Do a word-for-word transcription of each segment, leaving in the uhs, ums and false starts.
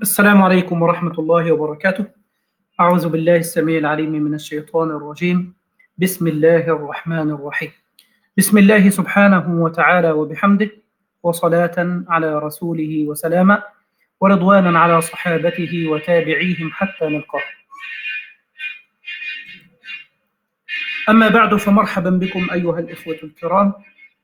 السلام عليكم ورحمة الله وبركاته. أعوذ بالله السميع العليم من الشيطان الرجيم. بسم الله الرحمن الرحيم. بسم الله سبحانه وتعالى وبحمده، وصلاة على رسوله وسلاما، ورضوانا على صحابته وتابعيهم حتى نلقاه. أما بعد، فمرحبا بكم أيها الإخوة الكرام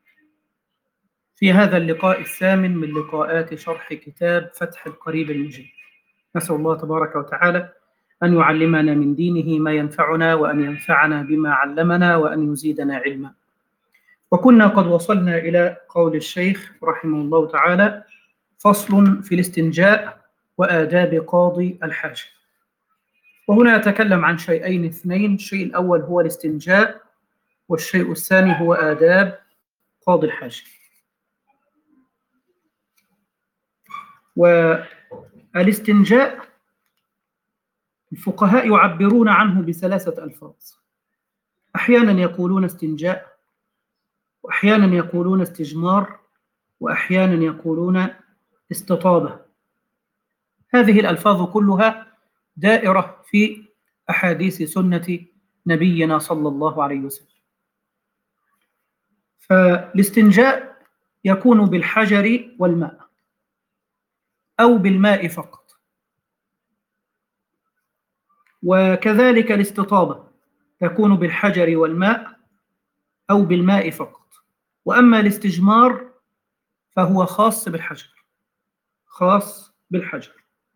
في هذا اللقاء الثامن من لقاءات شرح كتاب فتح القريب المجيب. نسأل الله تبارك وتعالى أن يعلمنا من دينه ما ينفعنا، وأن ينفعنا بما علمنا، وأن يزيدنا علما. وكنا قد وصلنا إلى قول الشيخ رحمه الله تعالى: فصل في الاستنجاء وآداب قاضي الحاجة. وهنا يتكلم عن شيئين اثنين: الشيء الأول هو الاستنجاء، والشيء الثاني هو آداب قاضي الحاجة. والاستنجاء الفقهاء يعبرون عنه بثلاثة ألفاظ. أحيانا يقولون استنجاء، وأحيانا يقولون استجمار، وأحيانا يقولون استطابة. هذه الألفاظ كلها دائرة في أحاديث سنة نبينا صلى الله عليه وسلم. فالاستنجاء يكون بالحجر والماء أو بالماء فقط، وكذلك الاستطابة تكون بالحجر والماء أو بالماء فقط. وأما الاستجمار فهو خاص بالحجر، خاص بالحجر.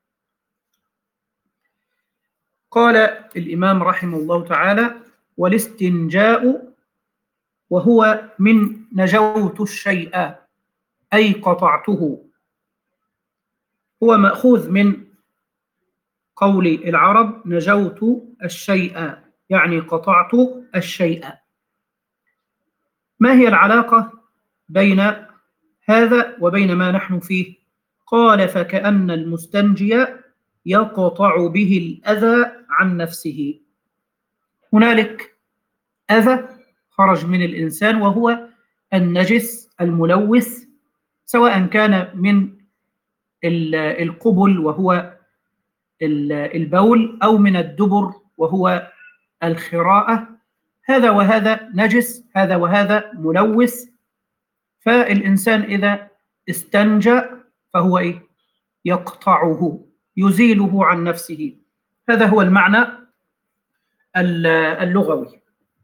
قال الإمام رحمه الله تعالى: والاستنجاء وهو من نجوت الشيء أي قطعته. هو مأخوذ من قول العرب نجوت الشيء، يعني قطعت الشيء. ما هي العلاقة بين هذا وبين ما نحن فيه؟ قال: فكأن المستنجي يقطع به الأذى عن نفسه. هنالك أذى خرج من الإنسان وهو النجس الملوث، سواء كان من القبل وهو البول، أو من الدبر وهو الخراءة. هذا وهذا نجس، هذا وهذا ملوث. فالإنسان إذا استنجى فهو إيه؟ يقطعه، يزيله عن نفسه. هذا هو المعنى اللغوي.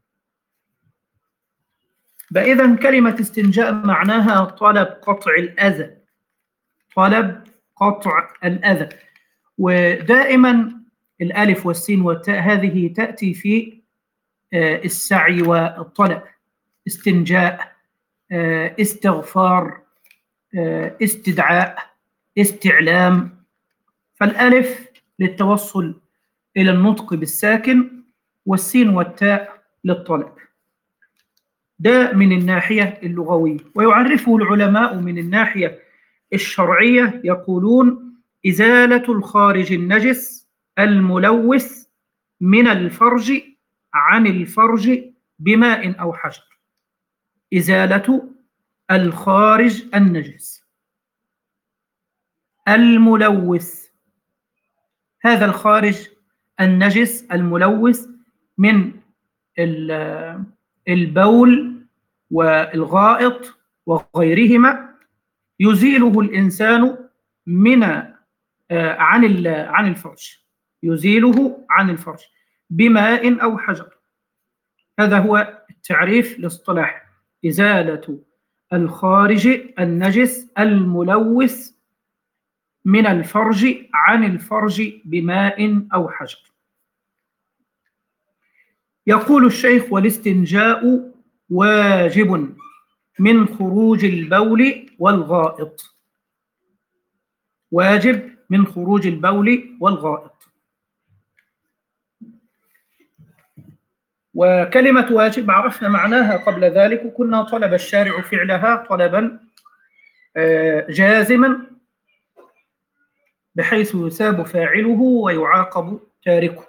فإذا كلمة استنجاء معناها طلب قطع الأذى، طلب قطع الأذى. ودائما الألف والسين والتاء هذه تأتي في السعي والطلب: استنجاء، استغفار، استدعاء، استعلام. فالألف للتوصل إلى النطق بالساكن، والسين والتاء للطلب. ده من الناحية اللغوية. ويعرفه العلماء من الناحية الشرعية، يقولون: إزالة الخارج النجس الملوث من الفرج عن الفرج بماء أو حجر. إزالة الخارج النجس الملوث، هذا الخارج النجس الملوث من البول والغائط وغيرهما، يزيله الإنسان من عن عن الفرج، يزيله عن الفرج بماء أو حجر. هذا هو التعريف الاصطلاحي: إزالة الخارج النجس الملوث من الفرج عن الفرج بماء أو حجر. يقول الشيخ: والاستنجاء واجب من خروج البول والغائط. واجب من خروج البول والغائط. وكلمة واجب عرفنا معناها قبل ذلك، وكنا طلب الشارع فعلها طلبا جازما بحيث يثاب فاعله ويعاقب تاركه.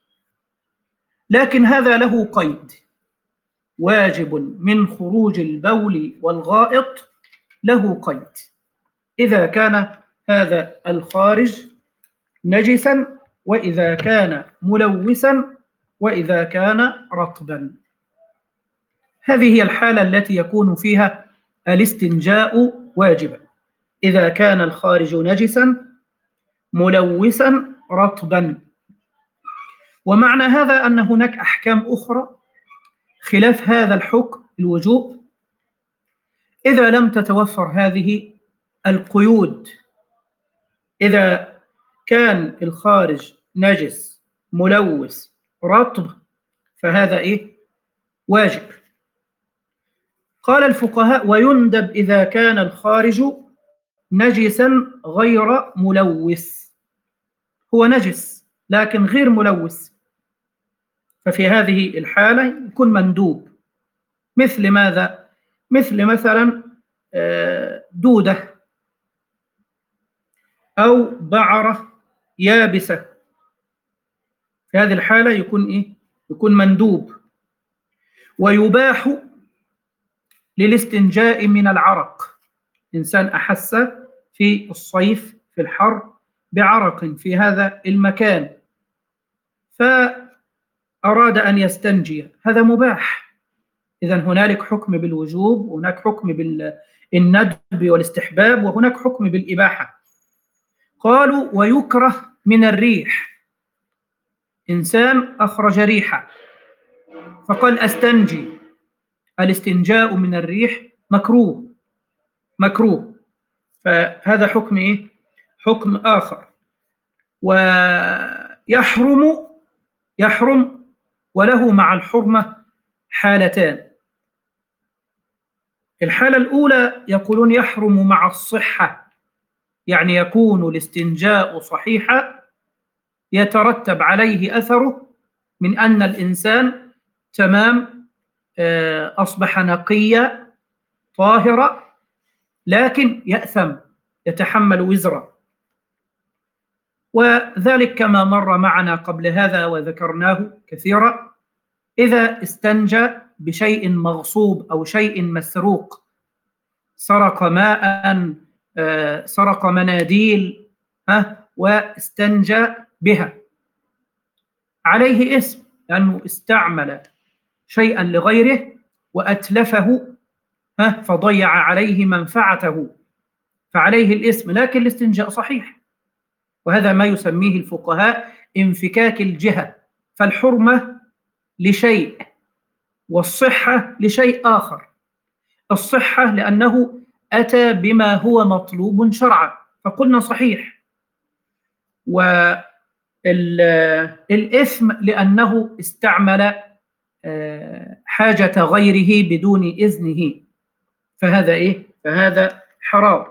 لكن هذا له قيد: واجب من خروج البول والغائط له قيد. إذا كان هذا الخارج نجسا، وإذا كان ملوثا، وإذا كان رطبا. هذه هي الحالة التي يكون فيها الاستنجاء واجبا: إذا كان الخارج نجسا، ملوثا، رطبا. ومعنى هذا أن هناك أحكام أخرى خلاف هذا الحكم الوجوب إذا لم تتوفر هذه القيود. إذا كان الخارج نجس، ملوث، رطب، فهذا إيه؟ واجب. قال الفقهاء: ويندب إذا كان الخارج نجسا غير ملوث. هو نجس لكن غير ملوث، ففي هذه الحالة يكون مندوب. مثل ماذا؟ مثل مثلا دودة أو بعرة يابسة، في هذه الحالة يكون إيه؟ يكون مندوب. ويباح للاستنجاء من العرق. إنسان أحس في الصيف في الحر بعرق في هذا المكان فأراد أن يستنجي، هذا مباح. إذن هنالك حكم بالوجوب، وهناك حكم بالندب والاستحباب، وهناك حكم بالإباحة. قالوا: ويكره من الريح. إنسان أخرج ريحة فقال أستنجي، الاستنجاء من الريح مكروه مكروه فهذا حكم إيه؟ حكم آخر. ويحرم يحرم وله مع الحرمة حالتان. الحالة الأولى يقولون يحرم مع الصحة، يعني يكون الاستنجاء صحيحا يترتب عليه أثره من أن الإنسان تمام، أصبح نقيا طاهرا، لكن يأثم، يتحمل وزرا. وذلك كما مر معنا قبل هذا وذكرناه كثيرا: إذا استنجى بشيء مغصوب أو شيء مسروق، سرق ماء، سرق مناديل، واستنجى بها، عليه اسم، لأنه استعمل شيئا لغيره وأتلفه فضيع عليه منفعته، فعليه الاسم، لكن الاستنجاء صحيح. وهذا ما يسميه الفقهاء انفكاك الجهة، فالحرمة لشيء والصحة لشيء آخر. الصحة لأنه أتى بما هو مطلوب شرعا فقلنا صحيح، والإثم لأنه استعمل حاجة غيره بدون إذنه، فهذا إيه؟ فهذا حرام.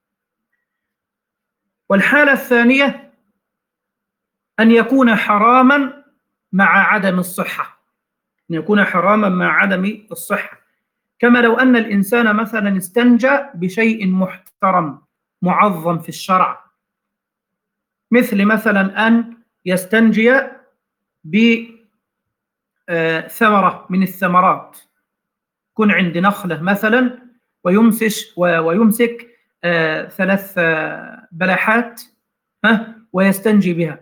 والحالة الثانية أن يكون حراما مع عدم الصحة، أن يكون حراما مع عدم الصحة، كما لو أن الإنسان مثلا استنجى بشيء محترم معظم في الشرع، مثل مثلا أن يستنجي بثمرة من الثمرات، كن عند نخلة مثلا ويمسك ويمسك ثلاث بلحات ويستنجي بها،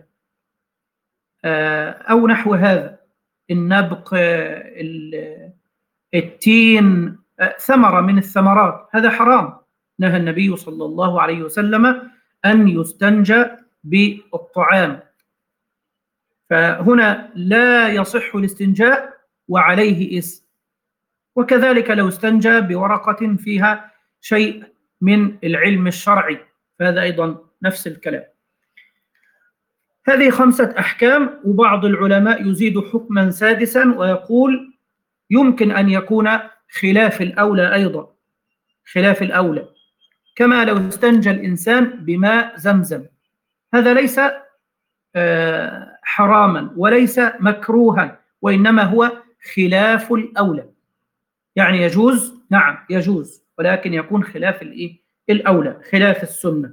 أو نحو هذا، النبق، التين، ثمرة من الثمرات، هذا حرام. نهى النبي صلى الله عليه وسلم أن يستنجى بالطعام، فهنا لا يصح الاستنجاء وعليه إثم. وكذلك لو استنجى بورقة فيها شيء من العلم الشرعي فهذا أيضا نفس الكلام. هذه خمسة أحكام، وبعض العلماء يزيد حكما سادسا ويقول يمكن أن يكون خلاف الأولى أيضا، خلاف الأولى، كما لو استنجى الإنسان بماء زمزم، هذا ليس حراما وليس مكروها، وإنما هو خلاف الأولى، يعني يجوز، نعم يجوز، ولكن يكون خلاف الإيه؟ الأولى، خلاف السنة.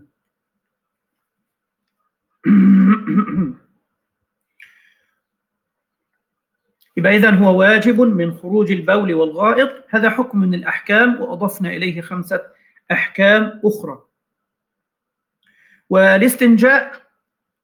يبقى إذن هو واجب من خروج البول والغائط، هذا حكم من الأحكام، وأضفنا إليه خمسة أحكام أخرى. والاستنجاء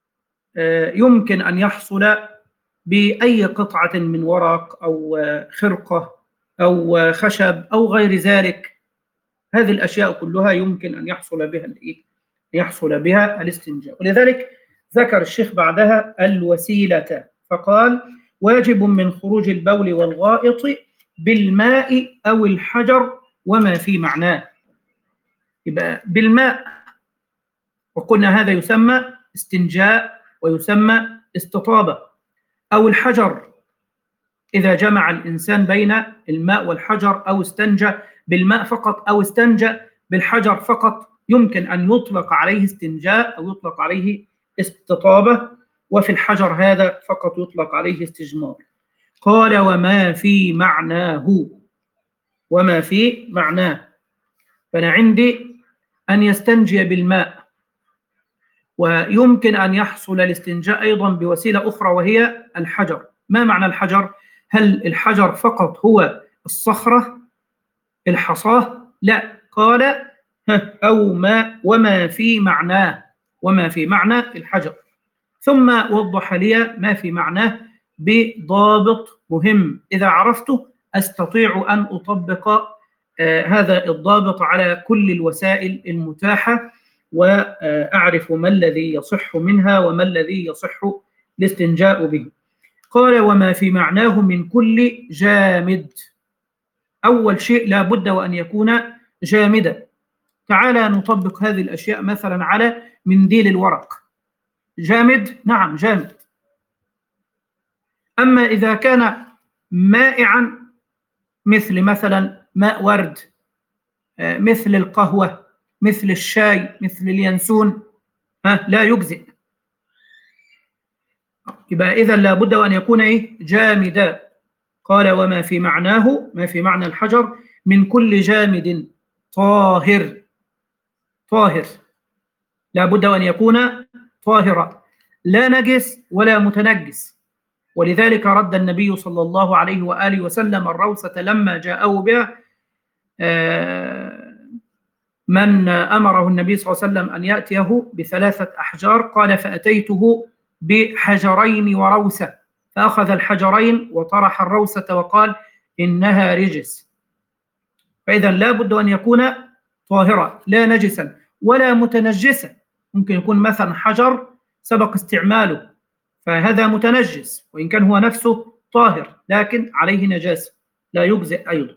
يمكن أن يحصل بأي قطعة من ورق أو خرقة أو خشب أو غير ذلك. هذه الأشياء كلها يمكن أن يحصل بها الإيه؟ يحصل بها الاستنجاء. ولذلك ذكر الشيخ بعدها الوسيلة فقال: واجب من خروج البول والغائط بالماء أو الحجر وما في معناه. يبقى بالماء، وقلنا هذا يسمى استنجاء ويسمى استطابة. أو الحجر إذا جمع الإنسان بين الماء والحجر، أو استنجى بالماء فقط أو استنجى بالحجر فقط، يمكن أن يطلق عليه استنجاء أو يطلق عليه استطابة. وفي الحجر هذا فقط يطلق عليه استجمار. قال: وما في معناه، وما في معناه. فأنا عندي أن يستنجي بالماء، ويمكن أن يحصل الاستنجاء أيضا بوسيلة أخرى وهي الحجر. ما معنى الحجر؟ هل الحجر فقط هو الصخرة الحصاة؟ لا، قال: أو ما وما في معناه، وما في معنى الحجر. ثم وضح لي ما في معناه بضابط مهم، إذا عرفته أستطيع أن أطبق آه هذا الضابط على كل الوسائل المتاحة، وأعرف ما الذي يصح منها وما الذي يصح الاستنجاء به. قال: وما في معناه من كل جامد. أول شيء لا بد وأن يكون جامدا. تعالى نطبق هذه الأشياء مثلا على منديل الورق. جامد؟ نعم جامد. أما إذا كان مائعا، مثل مثلا ماء ورد، مثل القهوة، مثل الشاي، مثل اليانسون، ها لا يجزئ. يبقى إذا لابد وأن يكون إيه؟ جامدا. قال: وما في معناه، ما في معنى الحجر، من كل جامد طاهر. طاهر لابد وأن يكون طاهرا، لا نجس ولا متنجس. ولذلك رد النبي صلى الله عليه وآله وسلم الروثة لما جاءه بها من أمره النبي صلى الله عليه وسلم أن يأتيه بثلاثة أحجار، قال: فأتيته بحجرين وروثة، فأخذ الحجرين وطرح الروثة وقال: إنها رجس. فإذا لا بد أن يكون طاهرا، لا نجسا ولا متنجسا. ممكن يكون مثلا حجر سبق استعماله فهذا متنجس، وإن كان هو نفسه طاهر لكن عليه نجاسة، لا يجزئ أيضا.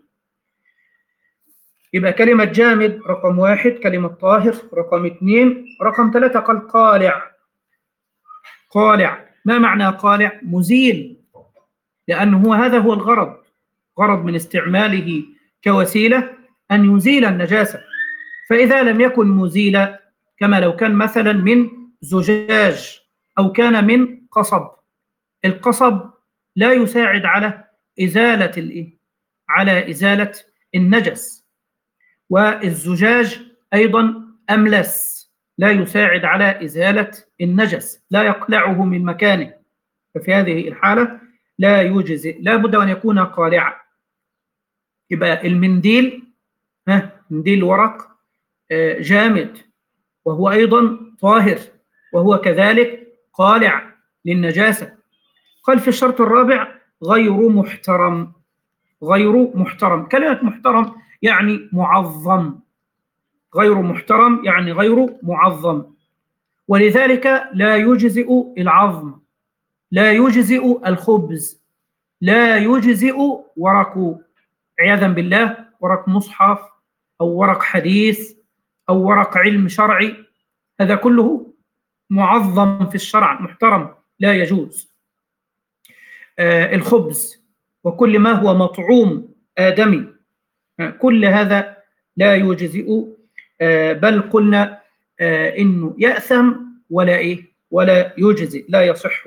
يبقى كلمة جامد رقم واحد، كلمة طاهر رقم اثنين، رقم ثلاثة قال قالع. قالع، ما معنى قالع؟ مزيل، لأنه هذا هو الغرض، غرض من استعماله كوسيلة أن يزيل النجاسة. فإذا لم يكن مزيلا، كما لو كان مثلا من زجاج أو كان من قصب، القصب لا يساعد على إزالة الإيه؟ على إزالة النجس، والزجاج أيضا أملس لا يساعد على إزالة النجس، لا يقلعه من مكانه. ففي هذه الحالة لا يجزئ، لا بد أن يكون قالعا. يبقى المنديل، ها منديل ورق جامد، وهو أيضا طاهر، وهو كذلك قالع للنجاسة. قال في الشرط الرابع: غير محترم. غير محترم، كلمة محترم يعني معظم، غير محترم يعني غير معظم. ولذلك لا يجزئ العظم، لا يجزئ الخبز، لا يجزئ ورق، عياذا بالله، ورق مصحف أو ورق حديث أو ورق علم شرعي، هذا كله معظم في الشرع، محترم، لا يجوز. آه الخبز وكل ما هو مطعوم آدمي، آه كل هذا لا يجزئ، آه بل قلنا آه إنه يأثم ولا إيه ولا يجزئ، لا يصح.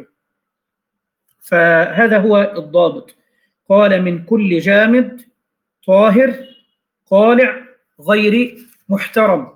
فهذا هو الضابط. قال: من كل جامد طاهر قالع غير محترم.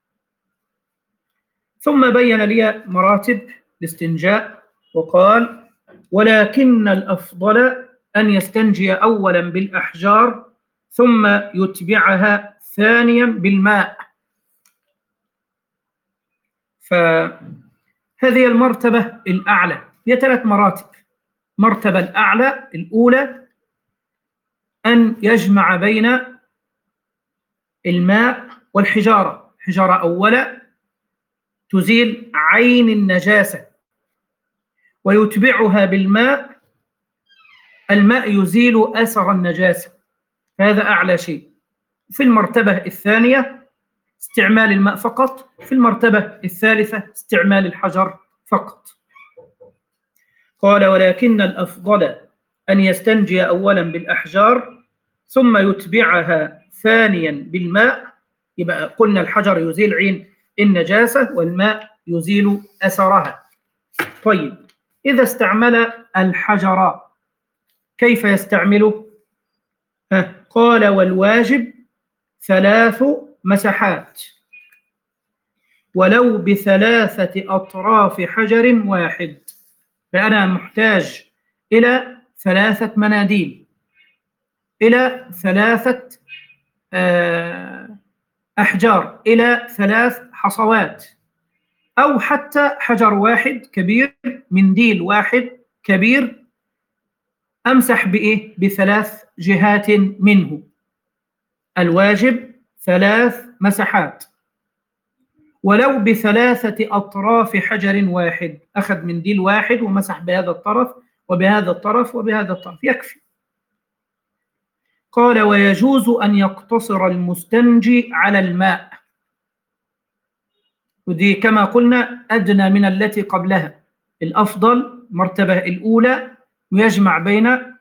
ثم بين لي مراتب الاستنجاء وقال: ولكن الأفضل أن يستنجي أولا بالأحجار ثم يتبعها ثانيا بالماء. فهذا هذه المرتبة الأعلى، هي ثلاث مراتب. المرتبة الأعلى الأولى أن يجمع بين الماء والحجارة. حجارة أولا تزيل عين النجاسة ويتبعها بالماء، الماء يزيل أثر النجاسة، هذا أعلى شيء. في المرتبة الثانية استعمال الماء فقط، في المرتبة الثالثة استعمال الحجر فقط. قال ولكن الأفضل أن يستنجي أولا بالأحجار ثم يتبعها ثانيا بالماء. يبقى قلنا الحجر يزيل عين النجاسة والماء يزيل أثرها. طيب إذا استعمل الحجر كيف يستعمله؟ قال والواجب ثلاث مسحات ولو بثلاثة أطراف حجر واحد. فأنا محتاج إلى ثلاثة مناديل، إلى ثلاثة أحجار، إلى ثلاث حصوات، أو حتى حجر واحد كبير، منديل واحد كبير، أمسح بإيه؟ بثلاث جهات منه. الواجب ثلاث مسحات ولو بثلاثة أطراف حجر واحد. أخذ منديل واحد ومسح بهذا الطرف وبهذا الطرف وبهذا الطرف، يكفي. قال ويجوز أن يقتصر المستنجي على الماء، ودي كما قلنا أدنى من التي قبلها. الأفضل مرتبة الأولى يجمع بين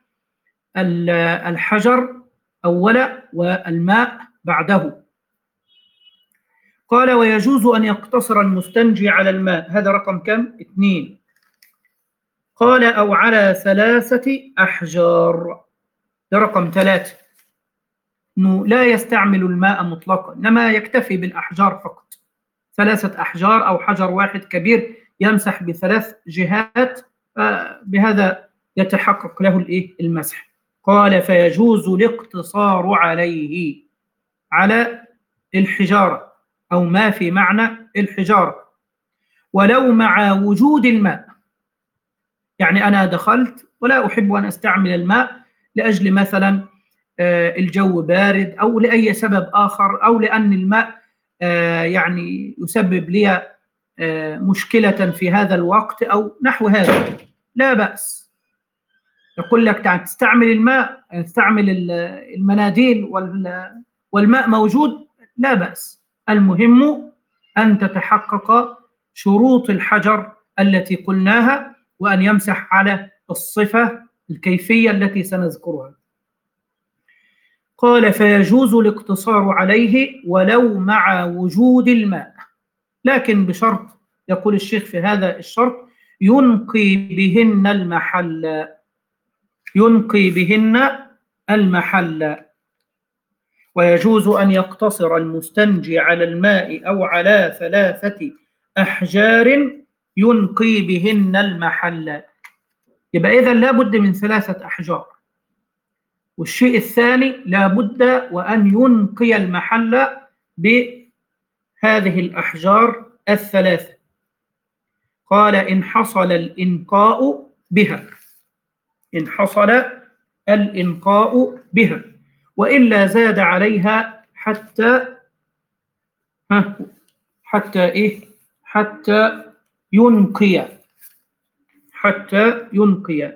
الحجر أولا والماء بعده. قال ويجوز أن يقتصر المستنجي على الماء، هذا رقم كم؟ اثنين. قال أو على ثلاثة أحجار، ده رقم ثلاثة، إنه لا يستعمل الماء مطلقا، إنما يكتفي بالأحجار فقط. ثلاثة أحجار أو حجر واحد كبير يمسح بثلاث جهات، بهذا يتحقق له الإيه؟ المسح. قال فيجوز الاقتصار عليه، على الحجارة أو ما في معنى الحجارة، ولو مع وجود الماء. يعني أنا دخلت ولا أحب أن أستعمل الماء لأجل مثلا الجو بارد أو لأي سبب آخر، أو لأن الماء يعني يسبب لي مشكلة في هذا الوقت أو نحو هذا، لا بأس. يقول لك تستعمل الماء، تستعمل المناديل والماء موجود، لا بأس. المهم أن تتحقق شروط الحجر التي قلناها، وأن يمسح على الصفة الكيفية التي سنذكرها. قال فيجوز الاقتصار عليه ولو مع وجود الماء، لكن بشرط، يقول الشيخ في هذا الشرط: ينقي بهن المحل، ينقي بهن المحل. ويجوز أن يقتصر المستنجي على الماء أو على ثلاثة أحجار ينقي بهن المحل. يبقى إذن لا بد من ثلاثة أحجار. والشيء الثاني لا بد وأن ينقي المحل بهذه الأحجار الثلاثة. قال إن حصل الإنقاء بها، إن حصل الإنقاء بها، وإلا زاد عليها حتى ها حتى إيه حتى ينقي، حتى ينقي.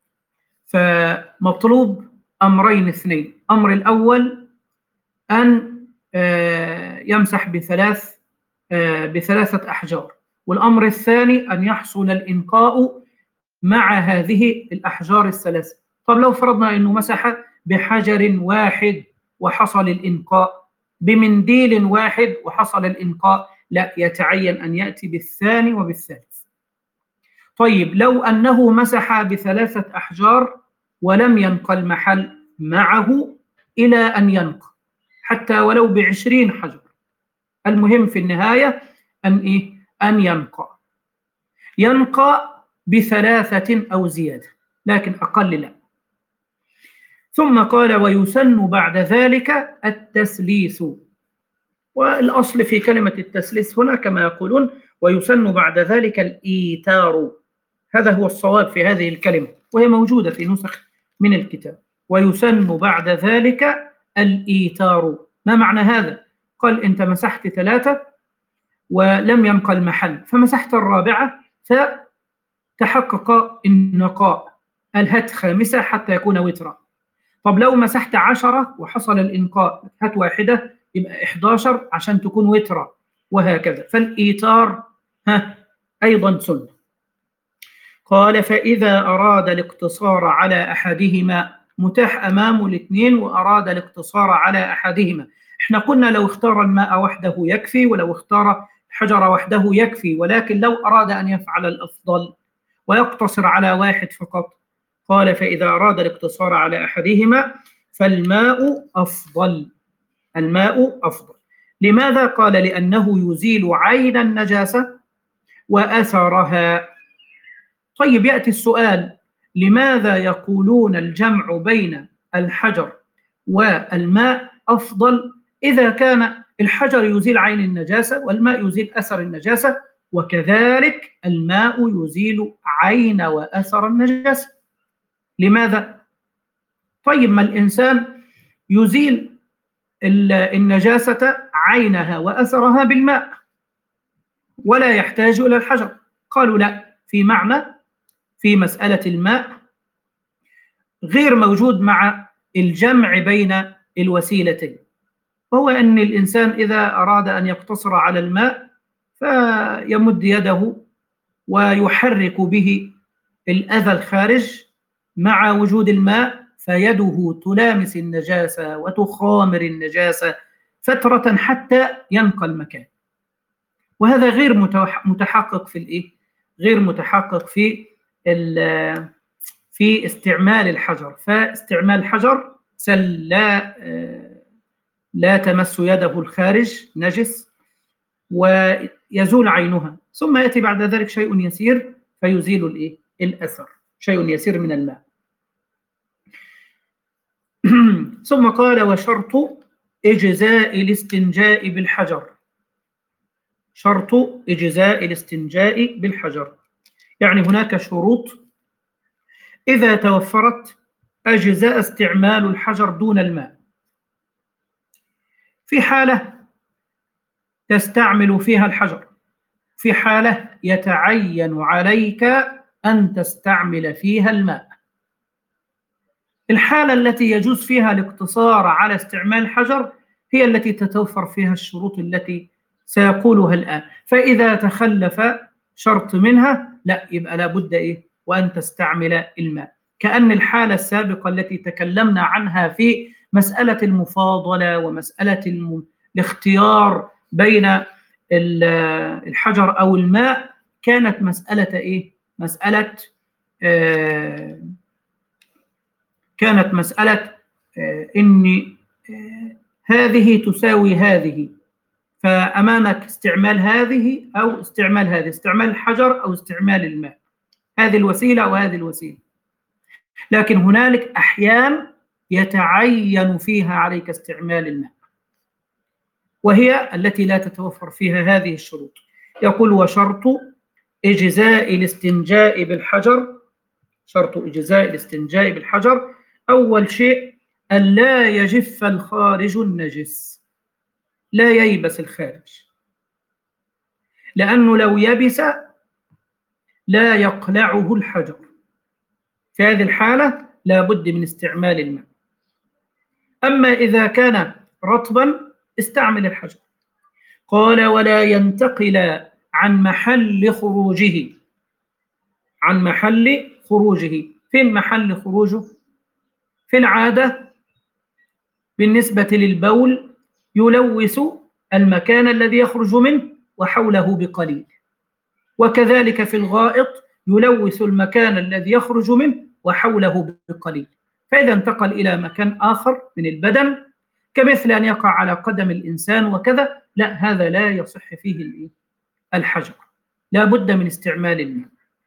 فمطلوب أمرين اثنين. أمر الأول أن يمسح بثلاث بثلاثة أحجار، والأمر الثاني أن يحصل الإنقاء مع هذه الأحجار الثلاثة. طب لو فرضنا أنه مسح بحجر واحد وحصل الإنقاء، بمنديل واحد وحصل الإنقاء، لا، يتعين أن يأتي بالثاني وبالثالث. طيب لو أنه مسح بثلاثة أحجار ولم ينقى المحل معه إلى أن ينقى، حتى ولو بعشرين حجر، المهم في النهاية أن إيه؟ أن ينقى. ينقى بثلاثة أو زيادة، لكن أقل لا. ثم قال ويسن بعد ذلك التسليس. والأصل في كلمة التسليس هنا كما يقولون: ويسن بعد ذلك الإيتار. هذا هو الصواب في هذه الكلمة، وهي موجودة في نسخ من الكتاب. ويسن بعد ذلك الإيتار. ما معنى هذا؟ قال أنت مسحت ثلاثة ولم ينقى المحل، فمسحت الرابعة فتحقق النقاء، قال هات خامسة حتى يكون وترا. طب لو مسحت عشرة وحصل الإنقاء، هات واحدة يبقى إحدى عشر عشان تكون وترا، وهكذا. فالإيتار ها أيضا سنة. قال فإذا أراد الاقتصار على أحدهما، متاح أمامه الاثنين وأراد الاقتصار على أحدهما. احنا قلنا لو اختار الماء وحده يكفي، ولو اختار الحجر وحده يكفي، ولكن لو أراد أن يفعل الأفضل ويقتصر على واحد فقط، قال فإذا أراد الاقتصار على أحدهما فالماء أفضل. الماء أفضل. لماذا؟ قال لأنه يزيل عين النجاسة وأثرها. طيب يأتي السؤال، لماذا يقولون الجمع بين الحجر والماء أفضل إذا كان الحجر يزيل عين النجاسة والماء يزيل أثر النجاسة، وكذلك الماء يزيل عين وأثر النجاسة؟ لماذا؟ طيب ما الإنسان يزيل النجاسة عينها وأثرها بالماء ولا يحتاج إلى الحجر. قالوا لا، في معنى في مسألة الماء غير موجود مع الجمع بين الوسيلتين، وهو أن الإنسان إذا أراد أن يقتصر على الماء فيمد يده ويحرك به الأذى الخارج مع وجود الماء، فيده تلامس النجاسة وتخامر النجاسة فترة حتى ينقى المكان. وهذا غير متحقق في الإيه؟ غير متحقق في في استعمال الحجر. فاستعمال الحجر لا لا تمس يده الخارج نجس ويزول عينها، ثم يأتي بعد ذلك شيء يسير فيزيل الإيه؟ الأثر، شيء يسير من الماء. ثم قال وشرط إجزاء الاستنجاء بالحجر. شرط إجزاء الاستنجاء بالحجر يعني هناك شروط إذا توفرت أجزاء استعمال الحجر دون الماء. في حالة تستعمل فيها الحجر، في حالة يتعين عليك أن تستعمل فيها الماء. الحالة التي يجوز فيها الاقتصار على استعمال الحجر هي التي تتوفر فيها الشروط التي سيقولها الآن. فإذا تخلف شرط منها لا، يبقى لابد إيه؟ وأن تستعمل الماء. كأن الحالة السابقة التي تكلمنا عنها في مسألة المفاضلة ومسألة الم... الاختيار بين الحجر أو الماء كانت مسألة إيه؟ مسألة آه كانت مسألة آه إن آه هذه تساوي هذه، فأمامك استعمال هذه أو استعمال هذه، استعمال الحجر أو استعمال الماء، هذه الوسيلة أو هذه الوسيلة. لكن هنالك أحيان يتعين فيها عليك استعمال الماء، وهي التي لا تتوفر فيها هذه الشروط. يقول وشرط إجزاء الاستنجاء بالحجر. شرط إجزاء الاستنجاء بالحجر أول شيء ألا يجف الخارج النجس، لا ييبس الخارج، لأنه لو يبس لا يقلعه الحجر. في هذه الحالة لا بد من استعمال الماء. أما إذا كان رطبا استعمل الحجر. قال ولا ينتقل عن محل خروجه. عن محل خروجه، فين محل خروجه؟ في العادة بالنسبة للبول يلوث المكان الذي يخرج منه وحوله بقليل، وكذلك في الغائط يلوث المكان الذي يخرج منه وحوله بقليل. فإذا انتقل إلى مكان آخر من البدن كمثل أن يقع على قدم الإنسان وكذا، لا، هذا لا يصح فيه الحجر، لا بد من استعمال الماء.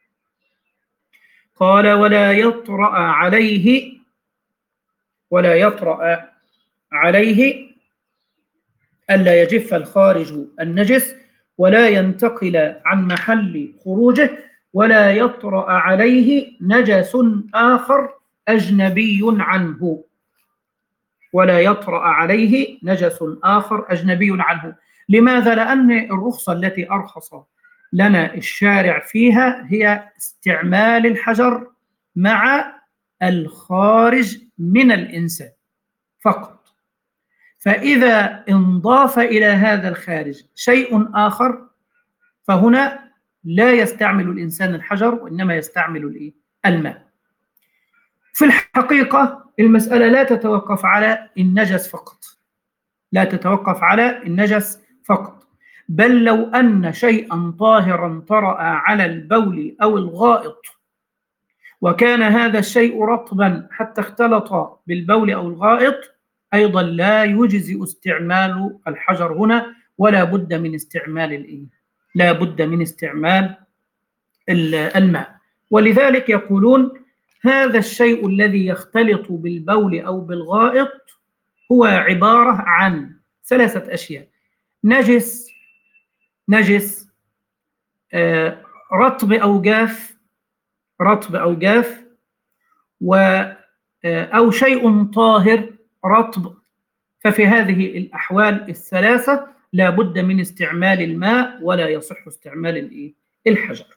قال ولا يطرأ عليه ولا يطرأ عليه ألا يجف الخارج النجس ولا ينتقل عن محل خروجه، ولا يطرأ عليه نجس آخر أجنبي عنه ولا يطرأ عليه نجس آخر أجنبي عنه. لماذا؟ لأن الرخصة التي أرخص لنا الشارع فيها هي استعمال الحجر مع الخارج من الإنسان فقط. فإذا انضاف إلى هذا الخارج شيء آخر فهنا لا يستعمل الإنسان الحجر وإنما يستعمل الماء. في الحقيقة المسألة لا تتوقف على النجس فقط لا تتوقف على النجس فقط بل لو أن شيئا طاهرا طرأ على البول أو الغائط وكان هذا الشيء رطبا حتى اختلط بالبول أو الغائط أيضا لا يجزئ استعمال الحجر هنا، ولا بد من استعمال الإيه؟ لا بد من استعمال الماء. ولذلك يقولون هذا الشيء الذي يختلط بالبول أو بالغائط هو عبارة عن ثلاثة أشياء: نجس نجس آه، رطب أو جاف رطب أو جاف و آه، أو شيء طاهر رطب. ففي هذه الأحوال الثلاثة لا بد من استعمال الماء ولا يصح استعمال الإيه؟ الحجر.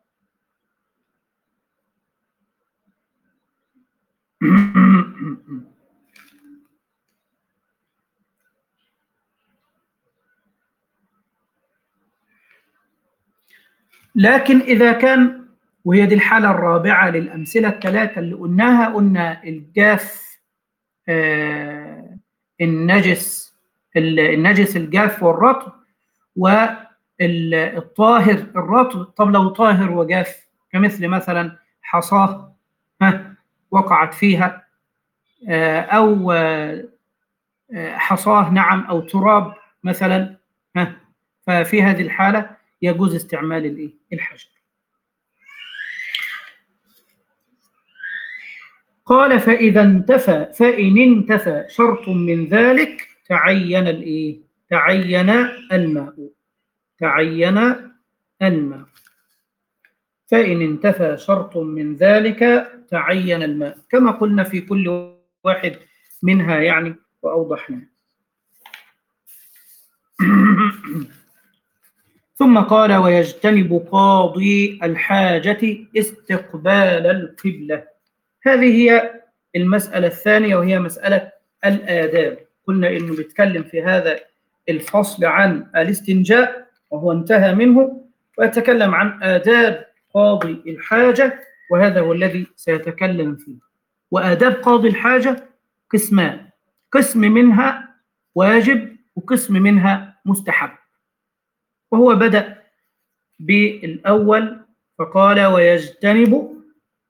لكن إذا كان، وهي دي الحالة الرابعة للأمثلة الثلاثة اللي قلناها، قلنا الجاف آه النجس النجس الجاف والرطب والطاهر الرطب. طب لو طاهر وجاف كمثل مثلا حصاه ها وقعت فيها آه أو آه حصاه نعم أو تراب مثلا ها، ففي هذه الحالة يجوز استعمال الإيه؟ الحجر. قال فإذا انتفى فإن انتفى شرط من ذلك تعين الإيه؟ تعين الماء تعين الماء فإن انتفى شرط من ذلك تعين الماء، كما قلنا في كل واحد منها يعني وأوضحنا. ثم قال ويجتنب قاضي الحاجة استقبال القبلة. هذه هي المسألة الثانية وهي مسألة الآداب. قلنا إنه بيتكلم في هذا الفصل عن الاستنجاء وهو انتهى منه، ويتكلم عن آداب قاضي الحاجة وهذا هو الذي سيتكلم فيه. وآداب قاضي الحاجة قسمان: قسم منها واجب وقسم منها مستحب. وهو بدأ بالأول فقال ويجتنب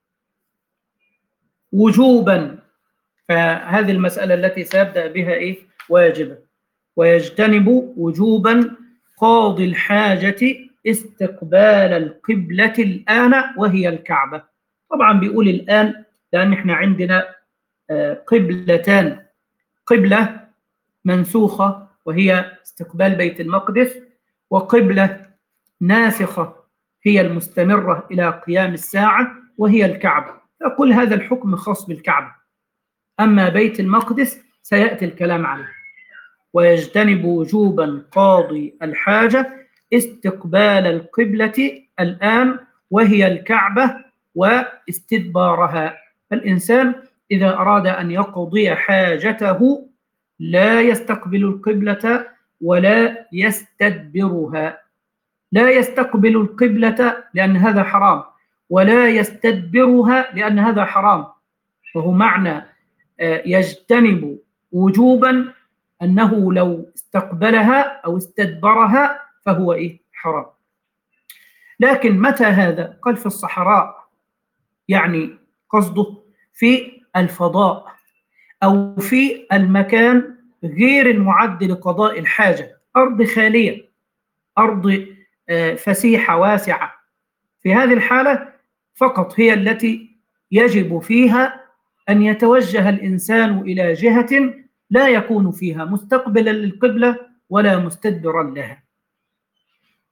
وجوبا، فهذه المسألة التي سيبدأ بها إيه؟ واجبة. ويجتنب وجوبا قاضي الحاجة استقبال القبلة الآن وهي الكعبة. طبعا بيقول الآن لأن احنا عندنا قبلتان: قبلة منسوخة وهي استقبال بيت المقدس، وقبلة ناسخة هي المستمرة إلى قيام الساعة وهي الكعبة. فكل هذا الحكم خاص بالكعبة، أما بيت المقدس سيأتي الكلام عليه. ويجتنب وجوبا قاضي الحاجة استقبال القبلة الآن وهي الكعبة واستدبارها. الإنسان إذا أراد أن يقضي حاجته لا يستقبل القبلة ولا يستدبرها. لا يستقبل القبلة لأن هذا حرام، ولا يستدبرها لأن هذا حرام. وهو معنى يجتنب وجوبا أنه لو استقبلها أو استدبرها فهو إيه؟ حرام. لكن متى هذا؟ قال في الصحراء، يعني قصده في الفضاء أو في المكان غير المعد لقضاء الحاجة، أرض خالية، أرض فسيحة واسعة. في هذه الحالة فقط هي التي يجب فيها أن يتوجه الإنسان إلى جهة لا يكون فيها مستقبلا للقبلة ولا مستدبرا لها.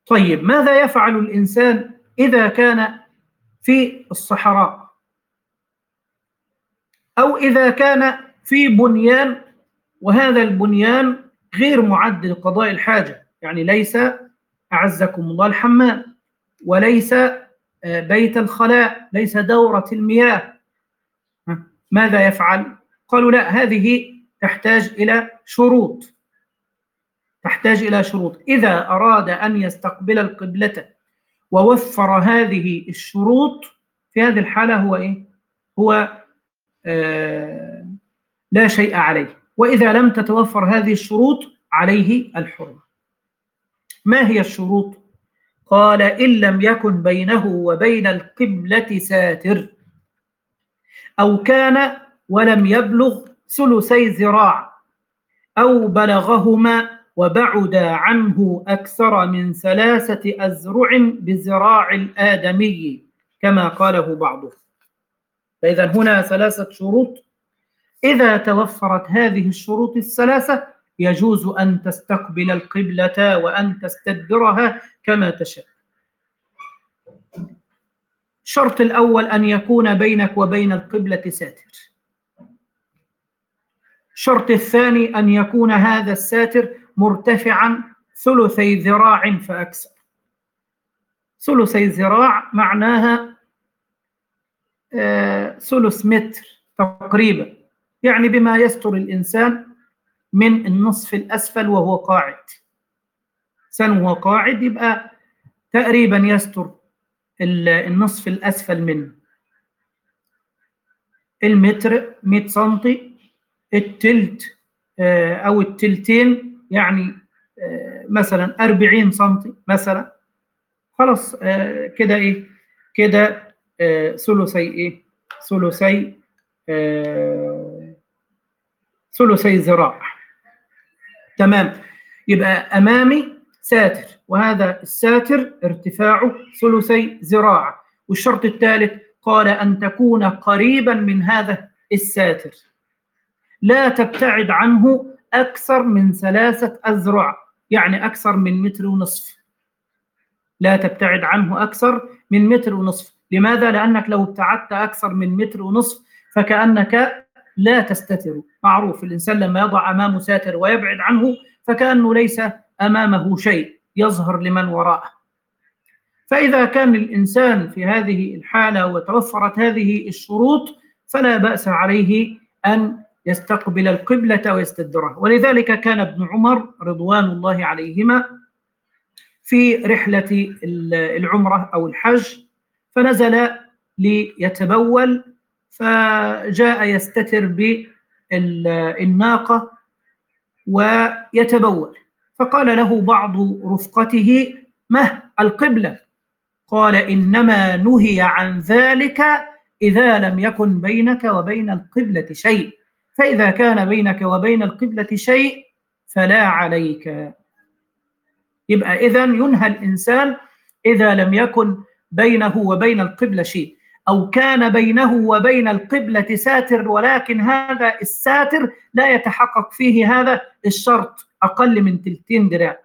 طيب ماذا يفعل الإنسان إذا كان في الصحراء أو إذا كان في بنيان وهذا البنيان غير معد لقضاء الحاجة، يعني ليس أعزكم الله الحمام، وليس بيت الخلاء، ليس دورة المياه، ماذا يفعل؟ قالوا لا، هذه تحتاج إلى شروط تحتاج إلى شروط إذا أراد أن يستقبل القبلة ووفر هذه الشروط، في هذه الحالة هو إيه؟ هو آه لا شيء عليه. وإذا لم تتوفر هذه الشروط عليه الحرمة. ما هي الشروط؟ قال إن لم يكن بينه وبين القبلة ساتر، أو كان ولم يبلغ ثلثي ذراع، أو بلغهما وبعد عنه أكثر من ثلاثة أذرع بذراع الآدمي كما قاله بعضهم. فإذا هنا ثلاثة شروط، إذا توفرت هذه الشروط الثلاثة يجوز أن تستقبل القبلة وأن تستدبرها كما تشاء. الشرط الأول أن يكون بينك وبين القبلة ساتر. الشرط الثاني أن يكون هذا الساتر مرتفعا ثلثي ذراع فأكثر. ثلثي ذراع معناها آه ثلث متر تقريبا، يعني بما يستر الإنسان من النصف الأسفل وهو قاعد. إنسان وهو قاعد يبقى تقريبا يستر النصف الأسفل منه. المتر مئة سنتي، التلت آه أو التلتين يعني آه مثلا أربعين سنتي مثلا، خلاص آه كده إيه كده آه ثلثي إيه ثلثي آه ثلثي ذراع. تمام، يبقى أمامي ساتر، وهذا الساتر ارتفاعه ثلثي ذراع. والشرط الثالث قال أن تكون قريبا من هذا الساتر، لا تبتعد عنه أكثر من ثلاثة أذرع، يعني أكثر من متر ونصف. لا تبتعد عنه أكثر من متر ونصف. لماذا؟ لأنك لو ابتعدت أكثر من متر ونصف فكأنك لا تستتر. معروف الإنسان لما يضع أمامه ساتر ويبعد عنه فكأنه ليس أمامه شيء يظهر لمن وراءه. فإذا كان الإنسان في هذه الحالة وتوفرت هذه الشروط فلا بأس عليه أن يستقبل القبلة ويستدبرها. ولذلك كان ابن عمر رضوان الله عليهما في رحلة العمرة أو الحج فنزل ليتبول، فجاء يستتر بالناقة ويتبول، فقال له بعض رفقته: ما القبلة؟ قال: إنما نهي عن ذلك إذا لم يكن بينك وبين القبلة شيء، فإذا كان بينك وبين القبلة شيء فلا عليك. يبقى إذن ينهى الإنسان إذا لم يكن بينه وبين القبلة شيء، أو كان بينه وبين القبلة ساتر ولكن هذا الساتر لا يتحقق فيه هذا الشرط، أقل من تلتين دراع،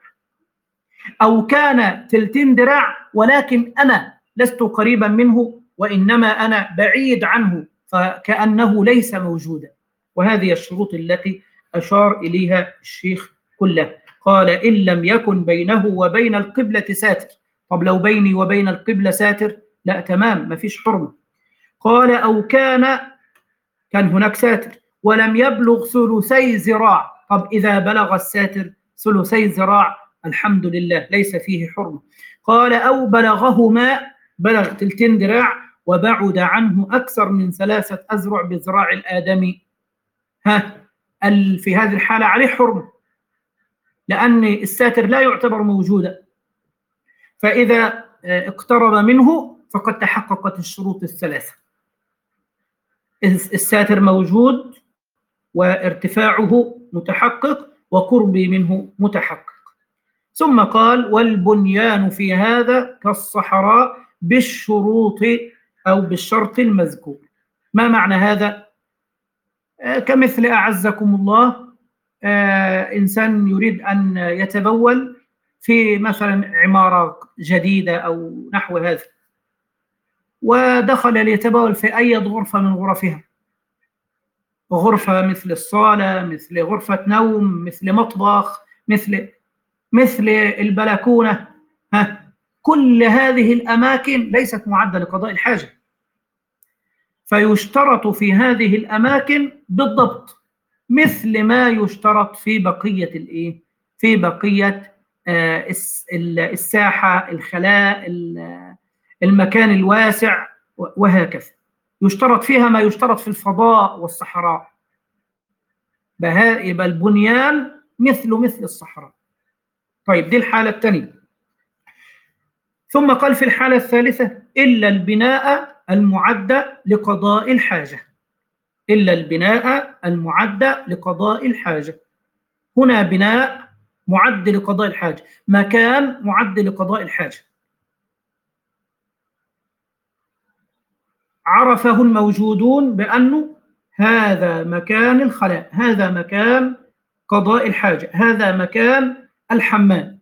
أو كان تلتين دراع ولكن أنا لست قريبا منه وإنما أنا بعيد عنه فكأنه ليس موجودا. وهذه الشروط التي أشار إليها الشيخ كلها. قال: إن لم يكن بينه وبين القبلة ساتر. طب لو بيني وبين القبلة ساتر؟ لا، تمام، ما فيش حرمة. قال: أو كان كان هناك ساتر ولم يبلغ ثلثي ذراع. طب إذا بلغ الساتر ثلثي ذراع الحمد لله ليس فيه حرمة. قال: أو بلغهما، بلغ تلتين ذراع وبعد عنه أكثر من ثلاثة أذرع بذراع الآدمي. ها، في هذه الحالة عليه حرمة، لأن الساتر لا يعتبر موجودا، فإذا اقترب منه فقد تحققت الشروط الثلاثة: الساتر موجود وارتفاعه متحقق وقربي منه متحقق. ثم قال: والبنيان في هذا كالصحراء بالشروط أو بالشرط المذكور. ما معنى هذا؟ آه كمثل أعزكم الله آه إنسان يريد أن يتبول في مثلا عمارة جديدة أو نحو هذا، ودخل ليتبول في أي غرفة من غرفها، غرفة مثل الصالة، مثل غرفة نوم، مثل مطبخ، مثل مثل البلكونة، ها، كل هذه الأماكن ليست معدة لقضاء الحاجة. فيشترط في هذه الأماكن بالضبط مثل ما يشترط في بقية الإيه؟ في بقية آه الساحة، الخلاء، المكان الواسع، وهكذا. يشترط فيها ما يشترط في الفضاء والصحراء. يبقى البنيان مثل مثل الصحراء. طيب، دي الحالة الثانية. ثم قال في الحالة الثالثة: إلا البناء المعد لقضاء الحاجة. إلا البناء المعد لقضاء الحاجة. هنا بناء معد لقضاء الحاجة، مكان معد لقضاء الحاجة، عرفه الموجودون بأنه هذا مكان الخلاء، هذا مكان قضاء الحاجة، هذا مكان الحمام،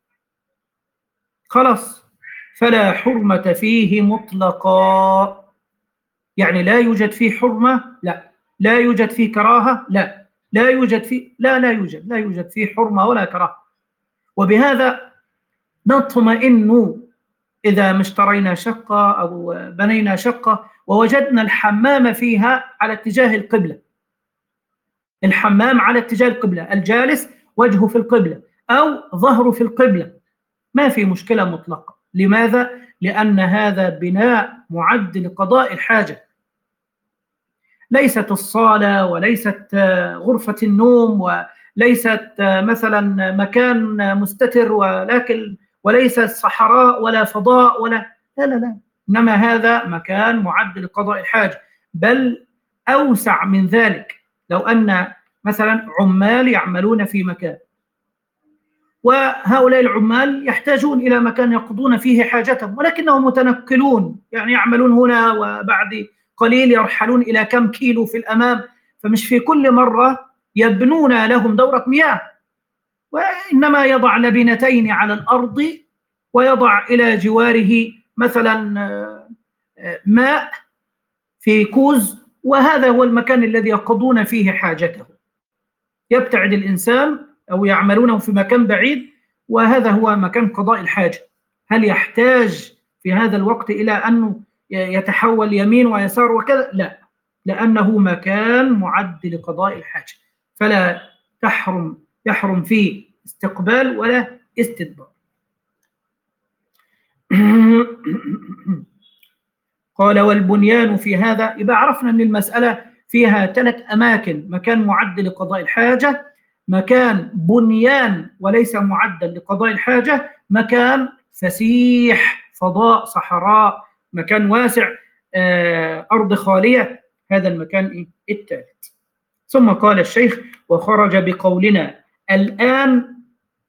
خلاص، فلا حرمة فيه مطلقا. يعني لا يوجد فيه حرمة، لا. لا يوجد فيه كراهة، لا. لا يوجد فيه لا لا يوجد لا يوجد فيه حرمة ولا كراهة. وبهذا نطمئن إذا اشترينا شقة أو بنينا شقة ووجدنا الحمام فيها على اتجاه القبلة، الحمام على اتجاه القبلة، الجالس وجهه في القبلة أو ظهره في القبلة، ما في مشكلة مطلقة. لماذا؟ لأن هذا بناء معد لقضاء الحاجة. ليست الصالة وليست غرفة النوم وليست مثلا مكان مستتر، ولكن وليس صحراء ولا فضاء ولا لا لا لا إنما هذا مكان معد لقضاء الحاجة، بل أوسع من ذلك. لو أن مثلا عمال يعملون في مكان، وهؤلاء العمال يحتاجون إلى مكان يقضون فيه حاجتهم، ولكنهم متنقلون، يعني يعملون هنا وبعد قليل يرحلون إلى كم كيلو في الأمام، فمش في كل مرة يبنون لهم دورة مياه، وإنما يضع لبنتين على الأرض ويضع إلى جواره مثلا ماء في كوز، وهذا هو المكان الذي يقضون فيه حاجته. يبتعد الإنسان أو يعملونه في مكان بعيد، وهذا هو مكان قضاء الحاجة. هل يحتاج في هذا الوقت إلى أنه يتحول يمين ويسار وكذا؟ لا، لأنه مكان معد لقضاء الحاجة، فلا تحرم يحرم فيه استقبال ولا استدبار. قال: والبنيان في هذا. يبقى عرفنا أن المسألة فيها ثلاث أماكن: مكان معد لقضاء الحاجة، مكان بنيان وليس معدا لقضاء الحاجة، مكان فسيح، فضاء، صحراء، مكان واسع، آه، أرض خالية، هذا المكان الثالث. ثم قال الشيخ: وخرج بقولنا الآن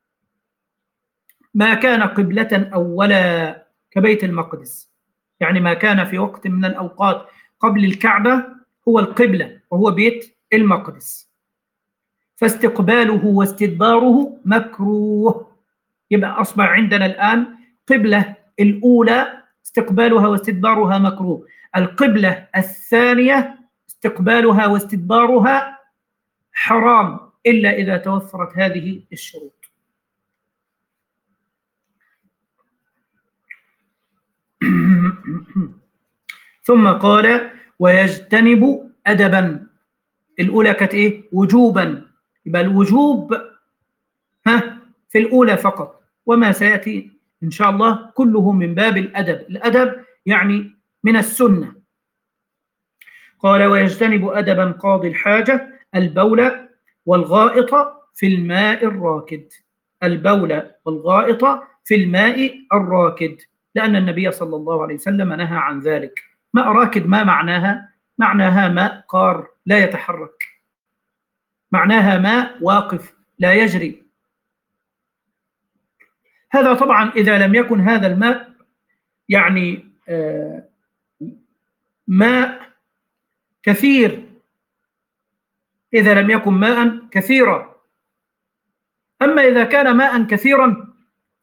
ما كان قبلة أولا كبيت المقدس، يعني ما كان في وقت من الأوقات قبل الكعبة هو القبلة وهو بيت المقدس، فاستقباله واستدباره مكروه. يبقى أصبح عندنا الآن قبلة الأولى استقبالها واستدبارها مكروه، القبلة الثانية استقبالها واستدبارها حرام إلا إذا توفرت هذه الشروط. ثم قال: ويجتنب أدبا. الأولى كانت إيه؟ وجوبا. يبقى الوجوب ها في الأولى فقط، وما سيأتي إن شاء الله كله من باب الأدب. الأدب يعني من السنة. قال: ويجتنب أدبا قاضي الحاجة البول والغائط في الماء الراكد. البول والغائط في الماء الراكد، لأن النبي صلى الله عليه وسلم نهى عن ذلك. ماء راكد ما معناها؟ معناها ماء قار لا يتحرك، معناها ماء واقف لا يجري. هذا طبعا إذا لم يكن هذا الماء يعني آه ماء كثير، إذا لم يكن ماء كثيرا. أما إذا كان ماء كثيرا